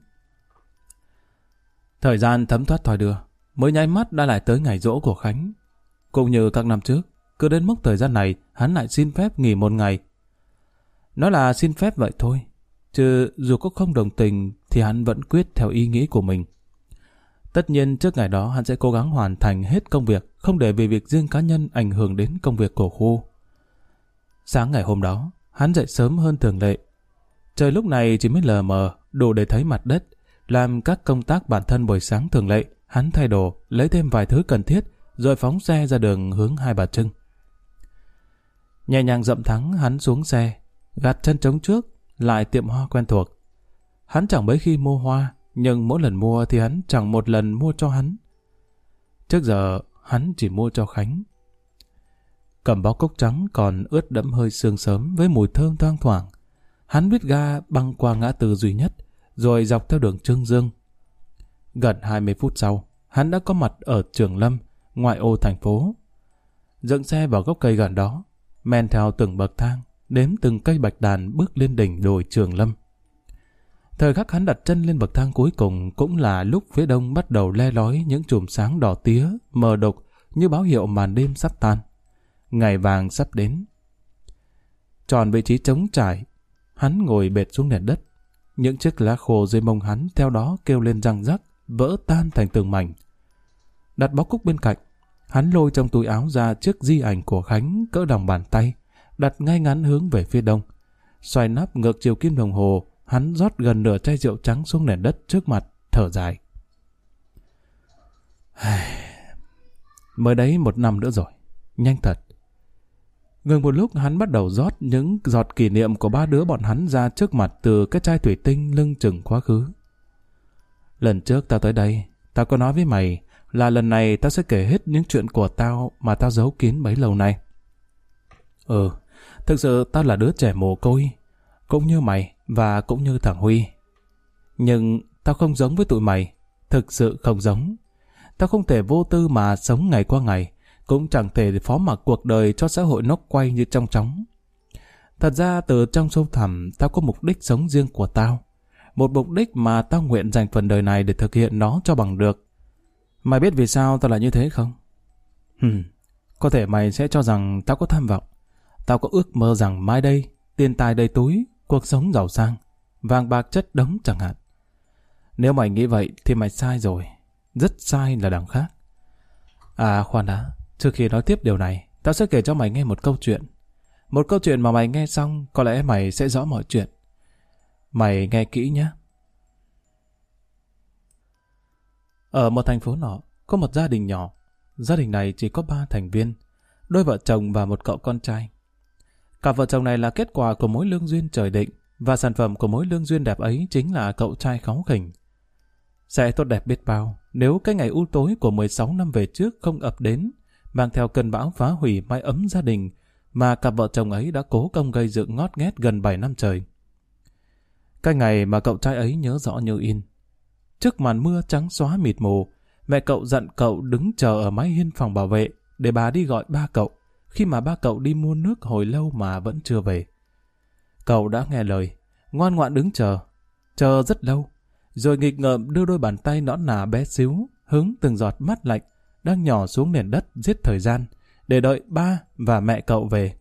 Thời gian thấm thoát thoi đưa, mới nháy mắt đã lại tới ngày giỗ của Khánh. Cũng như các năm trước, cứ đến mốc thời gian này, hắn lại xin phép nghỉ một ngày. Nói là xin phép vậy thôi, chứ dù có không đồng tình thì hắn vẫn quyết theo ý nghĩ của mình. Tất nhiên trước ngày đó hắn sẽ cố gắng hoàn thành hết công việc, không để vì việc riêng cá nhân ảnh hưởng đến công việc của khu. Sáng ngày hôm đó, hắn dậy sớm hơn thường lệ. Trời lúc này chỉ mới lờ mờ, đủ để thấy mặt đất. Làm các công tác bản thân buổi sáng thường lệ, hắn thay đồ, lấy thêm vài thứ cần thiết, rồi phóng xe ra đường hướng Hai Bà Trưng. Nhẹ nhàng dậm thắng, hắn xuống xe, gạt chân trống trước, lại tiệm hoa quen thuộc. Hắn chẳng mấy khi mua hoa, nhưng mỗi lần mua thì hắn chẳng một lần mua cho hắn. Trước giờ, hắn chỉ mua cho Khánh. Cầm bó cúc trắng còn ướt đẫm hơi sương sớm với mùi thơm thoang thoảng. Hắn biết ga băng qua ngã tư duy nhất, rồi dọc theo đường Trương Dương. Gần 20 phút sau, hắn đã có mặt ở Trường Lâm, ngoại ô thành phố. Dựng xe vào gốc cây gần đó, men theo từng bậc thang, đếm từng cây bạch đàn bước lên đỉnh đồi Trường Lâm. Thời khắc hắn đặt chân lên bậc thang cuối cùng cũng là lúc phía đông bắt đầu le lói những chùm sáng đỏ tía, mờ đục như báo hiệu màn đêm sắp tan. Ngày vàng sắp đến. Tròn vị trí trống trải, hắn ngồi bệt xuống nền đất. Những chiếc lá khô dưới mông hắn theo đó kêu lên răng rắc, vỡ tan thành từng mảnh. Đặt bó cúc bên cạnh, hắn lôi trong túi áo ra chiếc di ảnh của Khánh cỡ đồng bàn tay, đặt ngay ngắn hướng về phía đông. Xoay nắp ngược chiều kim đồng hồ, hắn rót gần nửa chai rượu trắng xuống nền đất trước mặt, thở dài. Mới đấy 1 năm nữa rồi, nhanh thật. Ngừng một lúc, hắn bắt đầu rót những giọt kỷ niệm của ba đứa bọn hắn ra trước mặt từ cái chai thủy tinh lưng chừng quá khứ. Lần trước tao tới đây, tao có nói với mày là lần này tao sẽ kể hết những chuyện của tao mà tao giấu kín bấy lâu nay. Thực sự tao là đứa trẻ mồ côi, cũng như mày và cũng như thằng Huy. Nhưng tao không giống với tụi mày, thực sự không giống. Tao không thể vô tư mà sống ngày qua ngày, cũng chẳng thể phó mặc cuộc đời cho xã hội nó quay như trong chóng. Thật ra từ trong sâu thẳm tao có mục đích sống riêng của tao. Một mục đích mà tao nguyện dành phần đời này để thực hiện nó cho bằng được. Mày biết vì sao tao lại như thế không? Có thể mày sẽ cho rằng tao có tham vọng. Tao có ước mơ rằng mai đây, tiền tài đầy túi, cuộc sống giàu sang, vàng bạc chất đống chẳng hạn. Nếu mày nghĩ vậy thì mày sai rồi. Rất sai là đằng khác. À khoan đã, trước khi nói tiếp điều này, tao sẽ kể cho mày nghe một câu chuyện. Một câu chuyện mà mày nghe xong, có lẽ mày sẽ rõ mọi chuyện. Mày nghe kỹ nhé. Ở một thành phố nọ, có một gia đình nhỏ. Gia đình này chỉ có 3 thành viên, đôi vợ chồng và một cậu con trai. Cặp vợ chồng này là kết quả của mối lương duyên trời định, và sản phẩm của mối lương duyên đẹp ấy chính là cậu trai kháu khỉnh. Sẽ tốt đẹp biết bao nếu cái ngày u tối của 16 năm về trước không ập đến, mang theo cơn bão phá hủy mái ấm gia đình mà cặp vợ chồng ấy đã cố công gây dựng ngót nghét gần 7 năm trời. Cái ngày mà cậu trai ấy nhớ rõ như in. Trước màn mưa trắng xóa mịt mù, mẹ cậu dặn cậu đứng chờ ở mái hiên phòng bảo vệ để bà đi gọi ba cậu, khi mà ba cậu đi mua nước hồi lâu mà vẫn chưa về. Cậu đã nghe lời, ngoan ngoãn đứng chờ rất lâu, rồi nghịch ngợm đưa đôi bàn tay nõn nà bé xíu, hứng từng giọt mát lạnh đang nhỏ xuống nền đất giết thời gian, để đợi ba và mẹ cậu về.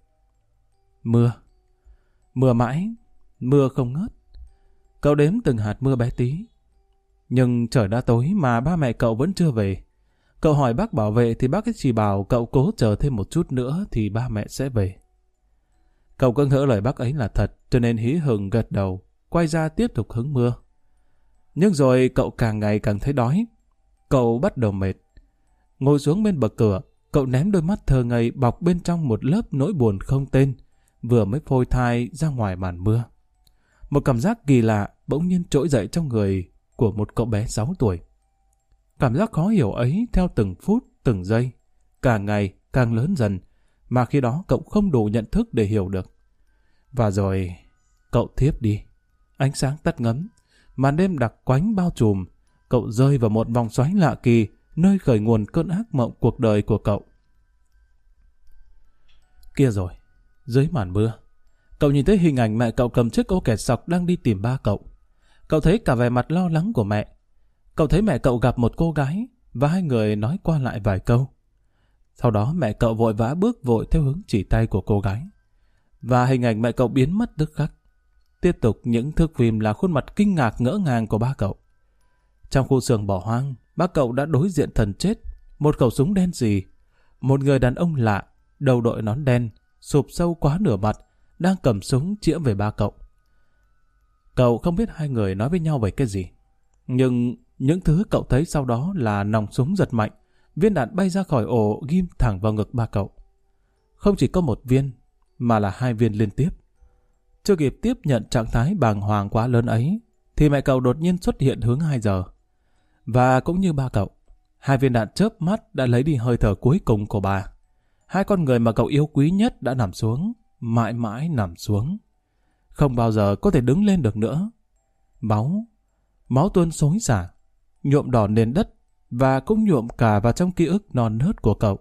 Mưa mãi, mưa không ngớt. Cậu đếm từng hạt mưa bé tí. Nhưng trời đã tối mà ba mẹ cậu vẫn chưa về. Cậu hỏi bác bảo vệ thì bác ấy chỉ bảo cậu cố chờ thêm một chút nữa thì ba mẹ sẽ về. Cậu cứ ngỡ lời bác ấy là thật, cho nên hí hửng gật đầu, quay ra tiếp tục hứng mưa. Nhưng rồi cậu càng ngày càng thấy đói. Cậu bắt đầu mệt. Ngồi xuống bên bậc cửa, cậu ném đôi mắt thờ ngây bọc bên trong một lớp nỗi buồn không tên, vừa mới phôi thai ra ngoài màn mưa. Một cảm giác kỳ lạ bỗng nhiên trỗi dậy trong người của một cậu bé 6 tuổi. Cảm giác khó hiểu ấy theo từng phút, từng giây, càng ngày càng lớn dần, mà khi đó cậu không đủ nhận thức để hiểu được. Và rồi, cậu thiếp đi. Ánh sáng tắt ngấm, màn đêm đặc quánh bao trùm, cậu rơi vào một vòng xoáy lạ kỳ, nơi khởi nguồn cơn ác mộng cuộc đời của cậu. Kia rồi, dưới màn mưa, cậu nhìn thấy hình ảnh mẹ cậu cầm chiếc ô kẹt sọc đang đi tìm ba cậu. Cậu thấy cả vẻ mặt lo lắng của mẹ. Cậu thấy mẹ cậu gặp một cô gái và hai người nói qua lại vài câu. Sau đó mẹ cậu vội vã bước vội theo hướng chỉ tay của cô gái. Và hình ảnh mẹ cậu biến mất tức khắc. Tiếp tục những thước phim là khuôn mặt kinh ngạc ngỡ ngàng của ba cậu. Trong khu xưởng bỏ hoang, ba cậu đã đối diện thần chết, một khẩu súng đen sì. Một người đàn ông lạ, đầu đội nón đen, sụp sâu quá nửa mặt, đang cầm súng chĩa về ba cậu. Cậu không biết hai người nói với nhau về cái gì. Nhưng những thứ cậu thấy sau đó là nòng súng giật mạnh, viên đạn bay ra khỏi ổ ghim thẳng vào ngực ba cậu. Không chỉ có một viên, mà là 2 viên liên tiếp. Chưa kịp tiếp nhận trạng thái bàng hoàng quá lớn ấy, thì mẹ cậu đột nhiên xuất hiện hướng 2 giờ. Và cũng như ba cậu, 2 viên đạn chớp mắt đã lấy đi hơi thở cuối cùng của bà. 2 con người mà cậu yêu quý nhất đã nằm xuống, mãi mãi nằm xuống. Không bao giờ có thể đứng lên được nữa. Máu tuôn xối xả, nhuộm đỏ nền đất và cũng nhuộm cả vào trong ký ức non nớt của cậu.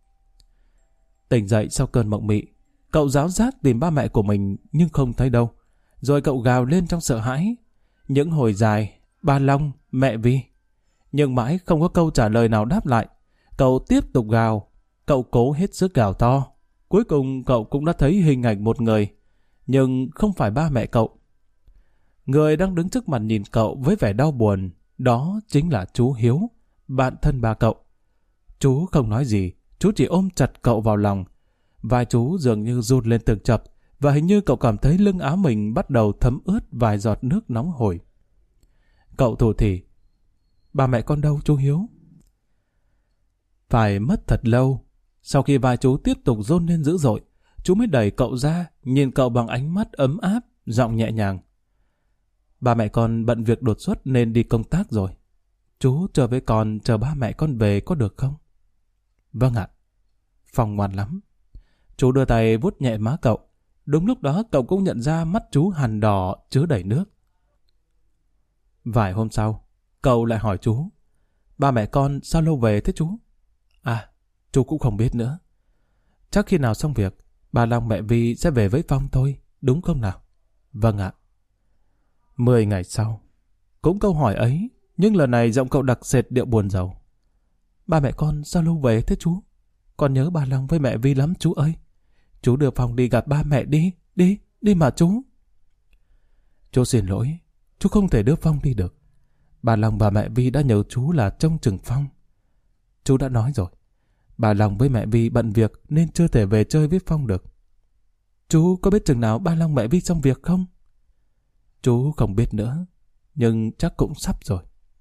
Tỉnh dậy sau cơn mộng mị, cậu ráo rác tìm ba mẹ của mình nhưng không thấy đâu. Rồi cậu gào lên trong sợ hãi. Những hồi dài, ba Long, mẹ Vi. Nhưng mãi không có câu trả lời nào đáp lại. Cậu tiếp tục gào. Cậu cố hết sức gào to. Cuối cùng cậu cũng đã thấy hình ảnh một người. Nhưng không phải ba mẹ cậu. Người đang đứng trước mặt nhìn cậu với vẻ đau buồn, đó chính là chú Hiếu, bạn thân ba cậu. Chú không nói gì, chú chỉ ôm chặt cậu vào lòng. Vai chú dường như run lên từng chập, và hình như cậu cảm thấy lưng áo mình bắt đầu thấm ướt vài giọt nước nóng hổi. Cậu thủ thỉ, ba mẹ con đâu chú Hiếu? Phải mất thật lâu, sau khi vai chú tiếp tục run lên dữ dội, chú mới đẩy cậu ra, nhìn cậu bằng ánh mắt ấm áp, giọng nhẹ nhàng. Ba mẹ con bận việc đột xuất nên đi công tác rồi. Chú chờ với con, chờ ba mẹ con về có được không? Vâng ạ. Phong ngoan lắm. Chú đưa tay vuốt nhẹ má cậu. Đúng lúc đó cậu cũng nhận ra mắt chú hằn đỏ chứa đầy nước. Vài hôm sau, cậu lại hỏi chú. Ba mẹ con sao lâu về thế chú? À, chú cũng không biết nữa. Chắc khi nào xong việc, bà Long mẹ Vi sẽ về với Phong thôi, đúng không nào? Vâng ạ. 10 ngày sau, cũng câu hỏi ấy, nhưng lần này giọng cậu đặc sệt điệu buồn rầu. Ba mẹ con sao lâu về thế chú? Con nhớ bà Long với mẹ Vi lắm chú ơi. Chú đưa Phong đi gặp ba mẹ đi, đi mà chú. Chú xin lỗi, chú không thể đưa Phong đi được. Bà Long và mẹ Vi đã nhờ chú là trông chừng Phong. Chú đã nói rồi, bà Long với mẹ Vi bận việc nên chưa thể về chơi với Phong được. Chú có biết chừng nào ba Long mẹ Vi xong việc không? Chú không biết nữa, nhưng chắc cũng sắp rồi.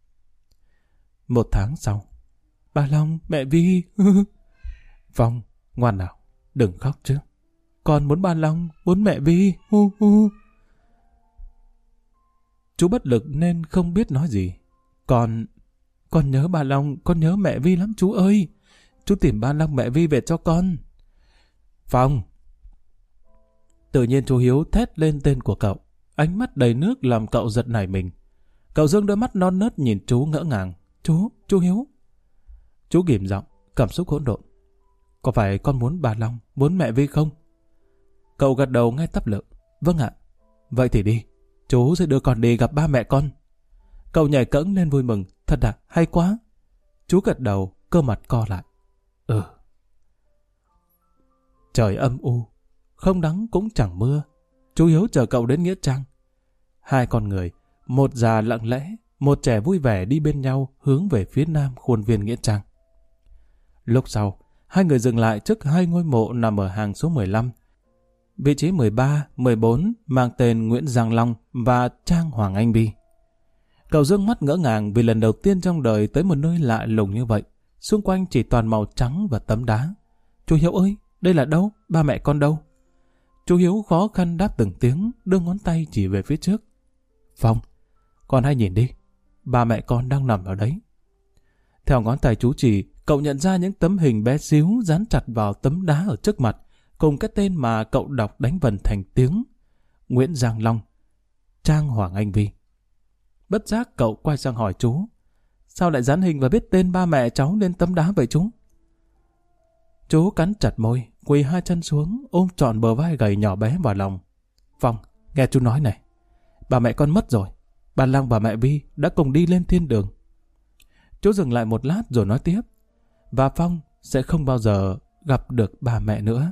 1 tháng sau, ba Long mẹ Vi... Phong, ngoan nào, đừng khóc chứ. Con muốn ba Long, muốn mẹ Vi. Chú bất lực nên không biết nói gì. Con nhớ ba Long, con nhớ mẹ Vi lắm chú ơi. Chú tìm ba Long mẹ Vi về cho con. Phong. Tự nhiên chú Hiếu thét lên tên của cậu. Ánh mắt đầy nước làm cậu giật nảy mình. Cậu dương đôi mắt non nớt nhìn chú ngỡ ngàng. Chú Hiếu. Chú ghim giọng, cảm xúc hỗn độn. Có phải con muốn bà Long, muốn mẹ Vi không? Cậu gật đầu ngay tắp lự. Vâng ạ. Vậy thì đi. Chú sẽ đưa con đi gặp ba mẹ con. Cậu nhảy cẫng lên vui mừng. Thật à, hay quá. Chú gật đầu, cơ mặt co lại. Trời âm u, không nắng cũng chẳng mưa. Chú Hiếu chờ cậu đến nghĩa trang. 2 con người, một già lặng lẽ, một trẻ vui vẻ đi bên nhau hướng về phía nam khuôn viên nghĩa trang. Lúc sau, 2 người dừng lại trước 2 ngôi mộ nằm ở hàng số 15. Vị trí 13, 14 mang tên Nguyễn Giang Long và Trang Hoàng Anh Vi. Cậu dương mắt ngỡ ngàng vì lần đầu tiên trong đời tới một nơi lạ lùng như vậy. Xung quanh chỉ toàn màu trắng và tấm đá. Chú Hiếu ơi, đây là đâu? Ba mẹ con đâu? Chú Hiếu khó khăn đáp từng tiếng, đưa ngón tay chỉ về phía trước. Phong, con hãy nhìn đi. Ba mẹ con đang nằm ở đấy. Theo ngón tay chú chỉ, cậu nhận ra những tấm hình bé xíu dán chặt vào tấm đá ở trước mặt, cùng cái tên mà cậu đọc đánh vần thành tiếng. Nguyễn Giang Long, Trang Hoàng Anh Vi. Bất giác cậu quay sang hỏi chú. Sao lại dán hình và viết tên ba mẹ cháu lên tấm đá vậy chú? Chú cắn chặt môi, quỳ 2 chân xuống, ôm trọn bờ vai gầy nhỏ bé vào lòng. Phong, nghe chú nói này. Bà mẹ con mất rồi. Bà Long và mẹ Vi đã cùng đi lên thiên đường. Chú dừng lại một lát rồi nói tiếp. Và Phong sẽ không bao giờ gặp được bà mẹ nữa.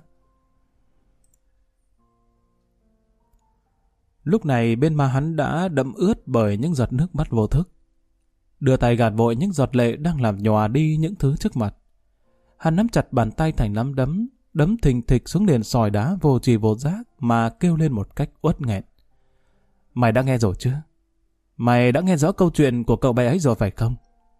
Lúc này bên má hắn đã đẫm ướt bởi những giọt nước mắt vô thức. Đưa tay gạt vội những giọt lệ đang làm nhòa đi những thứ trước mặt. Hắn nắm chặt bàn tay thành nắm đấm, đấm thình thịch xuống nền sỏi đá vô tri vô giác mà kêu lên một cách uất nghẹn. Mày đã nghe rồi chứ? Mày đã nghe rõ câu chuyện của cậu bé ấy rồi phải không?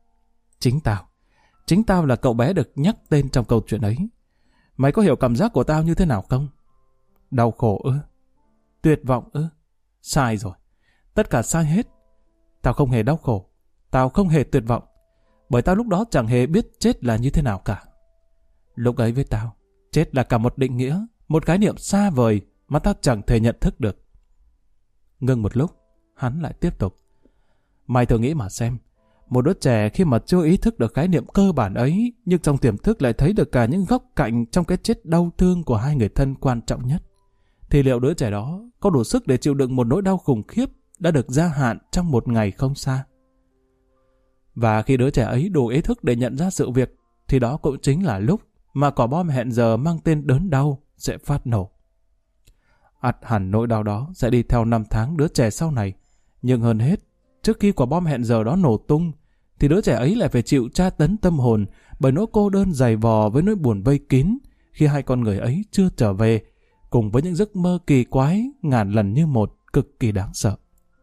Chính tao là cậu bé được nhắc tên trong câu chuyện ấy. Mày có hiểu cảm giác của tao như thế nào không? Đau khổ ư? Tuyệt vọng ư? Sai rồi. Tất cả sai hết. Tao không hề đau khổ. Tao không hề tuyệt vọng. Bởi tao lúc đó chẳng hề biết chết là như thế nào cả. Lúc ấy với tao, chết là cả một định nghĩa, một khái niệm xa vời mà tao chẳng thể nhận thức được. Ngưng một lúc, hắn lại tiếp tục. Mày thử nghĩ mà xem, một đứa trẻ khi mà chưa ý thức được khái niệm cơ bản ấy, nhưng trong tiềm thức lại thấy được cả những góc cạnh trong cái chết đau thương của 2 người thân quan trọng nhất, thì liệu đứa trẻ đó có đủ sức để chịu đựng một nỗi đau khủng khiếp đã được gia hạn trong một ngày không xa? Và khi đứa trẻ ấy đủ ý thức để nhận ra sự việc, thì đó cũng chính là lúc mà quả bom hẹn giờ mang tên đớn đau sẽ phát nổ. Ắt hẳn nỗi đau đó sẽ đi theo 5 tháng đứa trẻ sau này. Nhưng hơn hết, trước khi quả bom hẹn giờ đó nổ tung, thì đứa trẻ ấy lại phải chịu tra tấn tâm hồn bởi nỗi cô đơn dày vò với nỗi buồn vây kín khi 2 con người ấy chưa trở về, cùng với những giấc mơ kỳ quái ngàn lần như một, cực kỳ đáng sợ.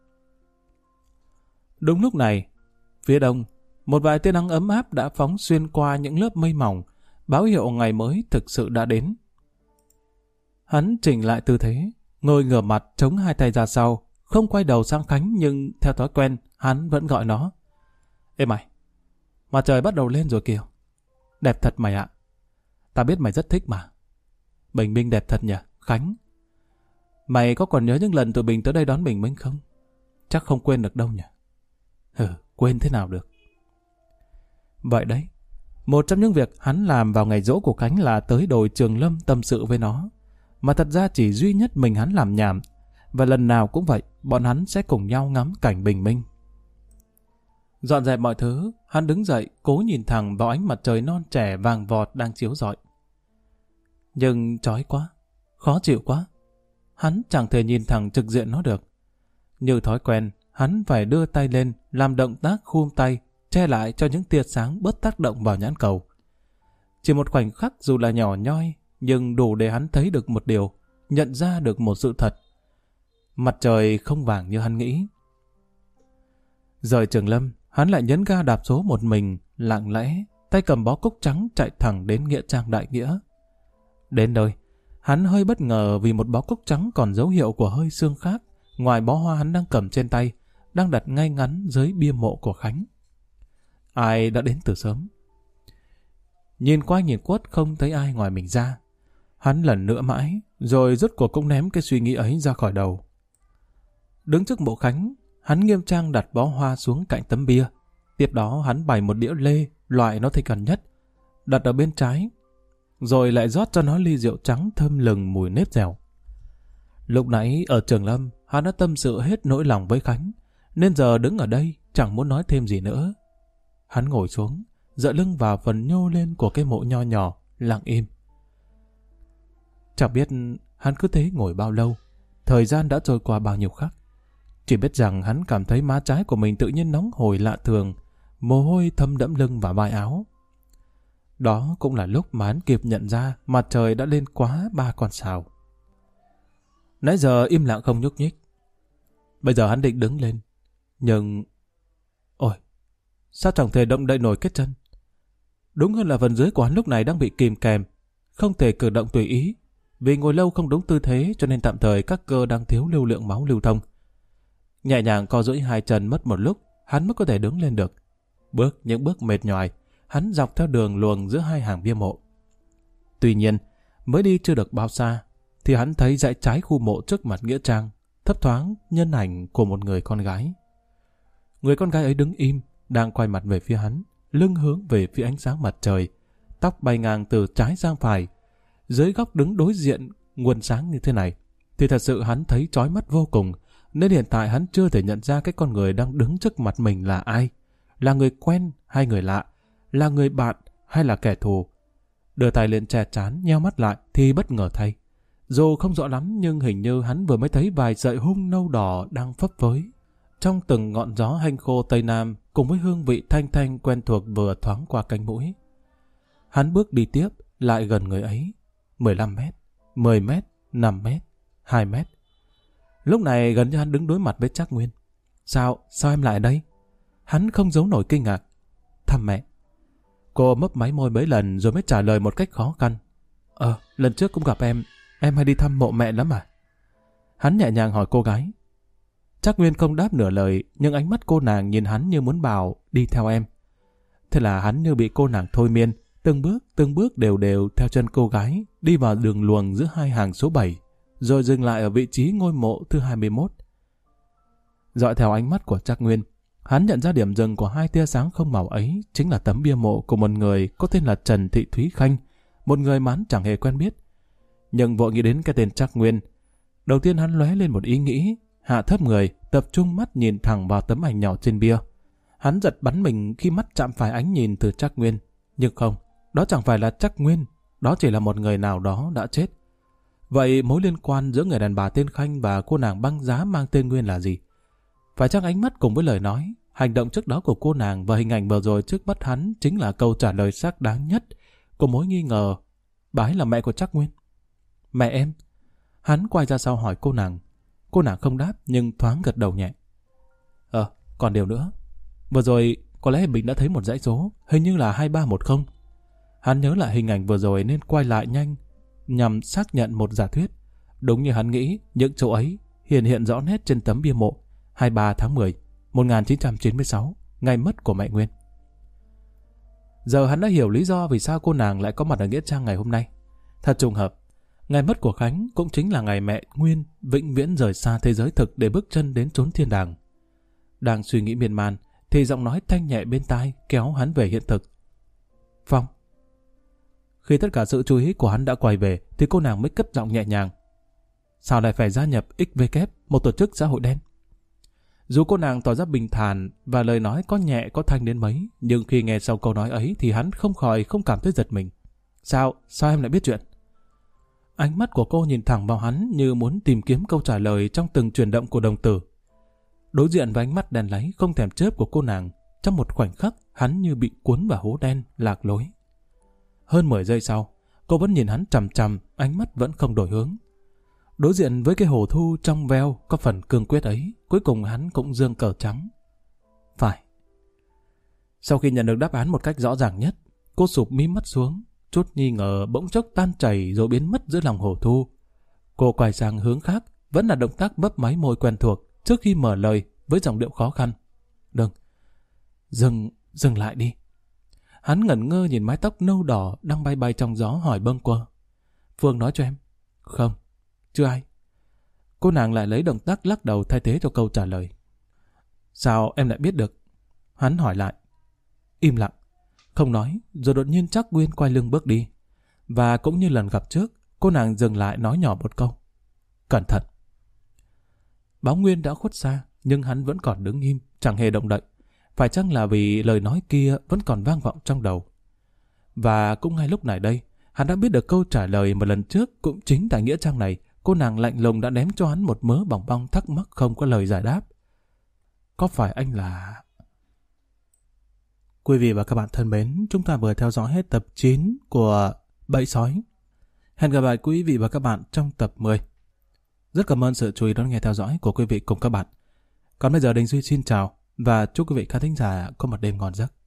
Đúng lúc này, phía đông, một vài tia nắng ấm áp đã phóng xuyên qua những lớp mây mỏng, báo hiệu ngày mới thực sự đã đến. Hắn chỉnh lại tư thế, ngồi ngửa mặt chống hai tay ra sau, không quay đầu sang Khánh, nhưng theo thói quen, hắn vẫn gọi nó. Ê mày, mặt trời bắt đầu lên rồi kìa. Đẹp thật mày ạ. Ta biết mày rất thích mà. Bình Minh đẹp thật nhỉ, Khánh. Mày có còn nhớ những lần tụi mình tới đây đón Bình Minh không? Chắc không quên được đâu nhỉ. Quên thế nào được. Vậy đấy, một trong những việc hắn làm vào ngày giỗ của Khánh là tới đồi Trường Lâm tâm sự với nó. Mà thật ra chỉ duy nhất mình hắn làm nhảm. Và lần nào cũng vậy, bọn hắn sẽ cùng nhau ngắm cảnh bình minh. Dọn dẹp mọi thứ, hắn đứng dậy, cố nhìn thẳng vào ánh mặt trời non trẻ vàng vọt đang chiếu rọi. Nhưng chói quá, khó chịu quá. Hắn chẳng thể nhìn thẳng trực diện nó được. Như thói quen, hắn phải đưa tay lên, làm động tác khum tay, che lại cho những tia sáng bớt tác động vào nhãn cầu. Chỉ một khoảnh khắc dù là nhỏ nhoi, nhưng đủ để hắn thấy được một điều, nhận ra được một sự thật. Mặt trời không vàng như hắn nghĩ. Rời Trường Lâm, hắn lại nhấn ga đạp số một mình, lặng lẽ, tay cầm bó cúc trắng chạy thẳng đến Nghĩa Trang Đại Nghĩa. Đến nơi, hắn hơi bất ngờ vì một bó cúc trắng còn dấu hiệu của hơi xương khác, ngoài bó hoa hắn đang cầm trên tay, đang đặt ngay ngắn dưới bia mộ của Khánh. Ai đã đến từ sớm. Nhìn qua nhìn quất không thấy ai ngoài mình ra. Hắn lần nữa mãi, rồi rốt cuộc cũng ném cái suy nghĩ ấy ra khỏi đầu. Đứng trước mộ Khánh, hắn nghiêm trang đặt bó hoa xuống cạnh tấm bia. Tiếp đó hắn bày một đĩa lê, loại nó thích gần nhất, đặt ở bên trái, rồi lại rót cho nó ly rượu trắng thơm lừng mùi nếp dẻo. Lúc nãy ở Trường Lâm, hắn đã tâm sự hết nỗi lòng với Khánh, nên giờ đứng ở đây chẳng muốn nói thêm gì nữa. Hắn ngồi xuống, dựa lưng vào phần nhô lên của cái mộ nho nhỏ, lặng im. Chẳng biết hắn cứ thế ngồi bao lâu, thời gian đã trôi qua bao nhiêu khắc. Chỉ biết rằng hắn cảm thấy má trái của mình tự nhiên nóng hổi lạ thường, mồ hôi thấm đẫm lưng và vai áo. Đó cũng là lúc mà hắn kịp nhận ra mặt trời đã lên quá 3 con sao. Nãy giờ im lặng không nhúc nhích. Bây giờ hắn định đứng lên, nhưng... Ôi, sao chẳng thể động đậy nổi kết chân. Đúng hơn là phần dưới của hắn lúc này đang bị kìm kèm, không thể cử động tùy ý. Vì ngồi lâu không đúng tư thế cho nên tạm thời các cơ đang thiếu lưu lượng máu lưu thông. Nhẹ nhàng co duỗi hai chân mất một lúc, hắn mới có thể đứng lên được. Những bước mệt nhoài, hắn dọc theo đường luồng giữa hai hàng bia mộ. Tuy nhiên, mới đi chưa được bao xa, thì hắn thấy dãy trái khu mộ trước mặt nghĩa trang, thấp thoáng nhân ảnh của một người con gái. Người con gái ấy đứng im, đang quay mặt về phía hắn, lưng hướng về phía ánh sáng mặt trời, tóc bay ngang từ trái sang phải. Dưới góc đứng đối diện nguồn sáng như thế này, thì thật sự hắn thấy chói mắt vô cùng, nên hiện tại hắn chưa thể nhận ra cái con người đang đứng trước mặt mình là ai. Là người quen hay người lạ, là người bạn hay là kẻ thù. Đưa tay lên che trán, nheo mắt lại thì bất ngờ thay. Dù không rõ lắm nhưng hình như hắn vừa mới thấy vài sợi hung nâu đỏ đang phấp phới trong từng ngọn gió hanh khô Tây Nam, cùng với hương vị thanh thanh quen thuộc vừa thoáng qua cánh mũi. Hắn bước đi tiếp, lại gần người ấy. 15 mét, 10 mét, 5 mét, 2 mét. Lúc này gần như hắn đứng đối mặt với Trác Nguyên. Sao em lại ở đây? Hắn không giấu nổi kinh ngạc. Thăm mẹ. Cô mấp máy môi mấy lần rồi mới trả lời một cách khó khăn. Lần trước cũng gặp em hay đi thăm mộ mẹ lắm à? Hắn nhẹ nhàng hỏi cô gái. Trác Nguyên không đáp nửa lời, nhưng ánh mắt cô nàng nhìn hắn như muốn bảo đi theo em. Thế là hắn như bị cô nàng thôi miên, từng bước đều đều theo chân cô gái, đi vào đường luồng giữa hai hàng số 7, rồi dừng lại ở vị trí ngôi mộ thứ 21. Dõi theo ánh mắt của Trác Nguyên, hắn nhận ra điểm dừng của hai tia sáng không màu ấy chính là tấm bia mộ của một người có tên là Trần Thị Thúy Khanh, một người mà hắn chẳng hề quen biết. Nhưng vội nghĩ đến cái tên Trác Nguyên, đầu tiên hắn lóe lên một ý nghĩ, hạ thấp người, tập trung mắt nhìn thẳng vào tấm ảnh nhỏ trên bia. Hắn giật bắn mình khi mắt chạm phải ánh nhìn từ Trác Nguyên. Nhưng không, đó chẳng phải là Trác Nguyên, đó chỉ là một người nào đó đã chết. Vậy mối liên quan giữa người đàn bà tên Khanh và cô nàng băng giá mang tên Nguyên là gì? Phải chăng ánh mắt cùng với lời nói, hành động trước đó của cô nàng và hình ảnh vừa rồi trước mắt hắn chính là câu trả lời xác đáng nhất của mối nghi ngờ bà ấy là mẹ của Trác Nguyên? Mẹ em? Hắn quay ra sau hỏi cô nàng. Cô nàng không đáp nhưng thoáng gật đầu nhẹ. Còn điều nữa. Vừa rồi có lẽ mình đã thấy một dãy số, hình như là 2310. Hắn nhớ lại hình ảnh vừa rồi nên quay lại nhanh nhằm xác nhận một giả thuyết. Đúng như hắn nghĩ, những chỗ ấy hiện rõ nét trên tấm bia mộ 23 tháng 10, 1996, ngày mất của mẹ Nguyên. Giờ hắn đã hiểu lý do vì sao cô nàng lại có mặt ở nghĩa trang ngày hôm nay. Thật trùng hợp, ngày mất của Khánh cũng chính là ngày mẹ Nguyên vĩnh viễn rời xa thế giới thực để bước chân đến chốn thiên đàng. Đang suy nghĩ miên man, thì giọng nói thanh nhẹ bên tai kéo hắn về hiện thực. Phong. Khi tất cả sự chú ý của hắn đã quay về, thì cô nàng mới cất giọng nhẹ nhàng. Sao lại phải gia nhập XVK, một tổ chức xã hội đen? Dù cô nàng tỏ ra bình thản và lời nói có nhẹ có thanh đến mấy, nhưng khi nghe sau câu nói ấy thì hắn không cảm thấy giật mình. Sao em lại biết chuyện? Ánh mắt của cô nhìn thẳng vào hắn như muốn tìm kiếm câu trả lời trong từng chuyển động của đồng tử. Đối diện với ánh mắt đèn láy không thèm chớp của cô nàng, trong một khoảnh khắc hắn như bị cuốn vào hố đen, lạc lối. Hơn 10 giây sau, cô vẫn nhìn hắn chằm chằm, ánh mắt vẫn không đổi hướng. Đối diện với cái hồ thu trong veo có phần cương quyết ấy, cuối cùng hắn cũng giương cờ trắng. Phải. Sau khi nhận được đáp án một cách rõ ràng nhất, cô sụp mí mắt xuống, chút nghi ngờ bỗng chốc tan chảy rồi biến mất giữa lòng hồ thu. Cô quay sang hướng khác, vẫn là động tác bấp máy môi quen thuộc trước khi mở lời với giọng điệu khó khăn. Đừng, dừng lại đi. Hắn ngẩn ngơ nhìn mái tóc nâu đỏ đang bay bay trong gió hỏi bâng quơ. Phương nói cho em. Không, chưa ai. Cô nàng lại lấy động tác lắc đầu thay thế cho câu trả lời. Sao em lại biết được? Hắn hỏi lại. Im lặng, không nói, rồi đột nhiên Trác Nguyên quay lưng bước đi. Và cũng như lần gặp trước, cô nàng dừng lại nói nhỏ một câu. Cẩn thận. Bóng Nguyên đã khuất xa, nhưng hắn vẫn còn đứng im, chẳng hề động đậy. Phải chăng là vì lời nói kia vẫn còn vang vọng trong đầu? Và cũng ngay lúc này đây, hắn đã biết được câu trả lời mà lần trước cũng chính tại nghĩa trang này, cô nàng lạnh lùng đã ném cho hắn một mớ bòng bong thắc mắc không có lời giải đáp. Có phải anh là... Quý vị và các bạn thân mến, chúng ta vừa theo dõi hết tập 9 của Bẫy Sói. Hẹn gặp lại quý vị và các bạn trong tập 10. Rất cảm ơn sự chú ý đón nghe theo dõi của quý vị cùng các bạn. Còn bây giờ Đình Duy xin chào và chúc quý vị khán thính giả có một đêm ngon giấc.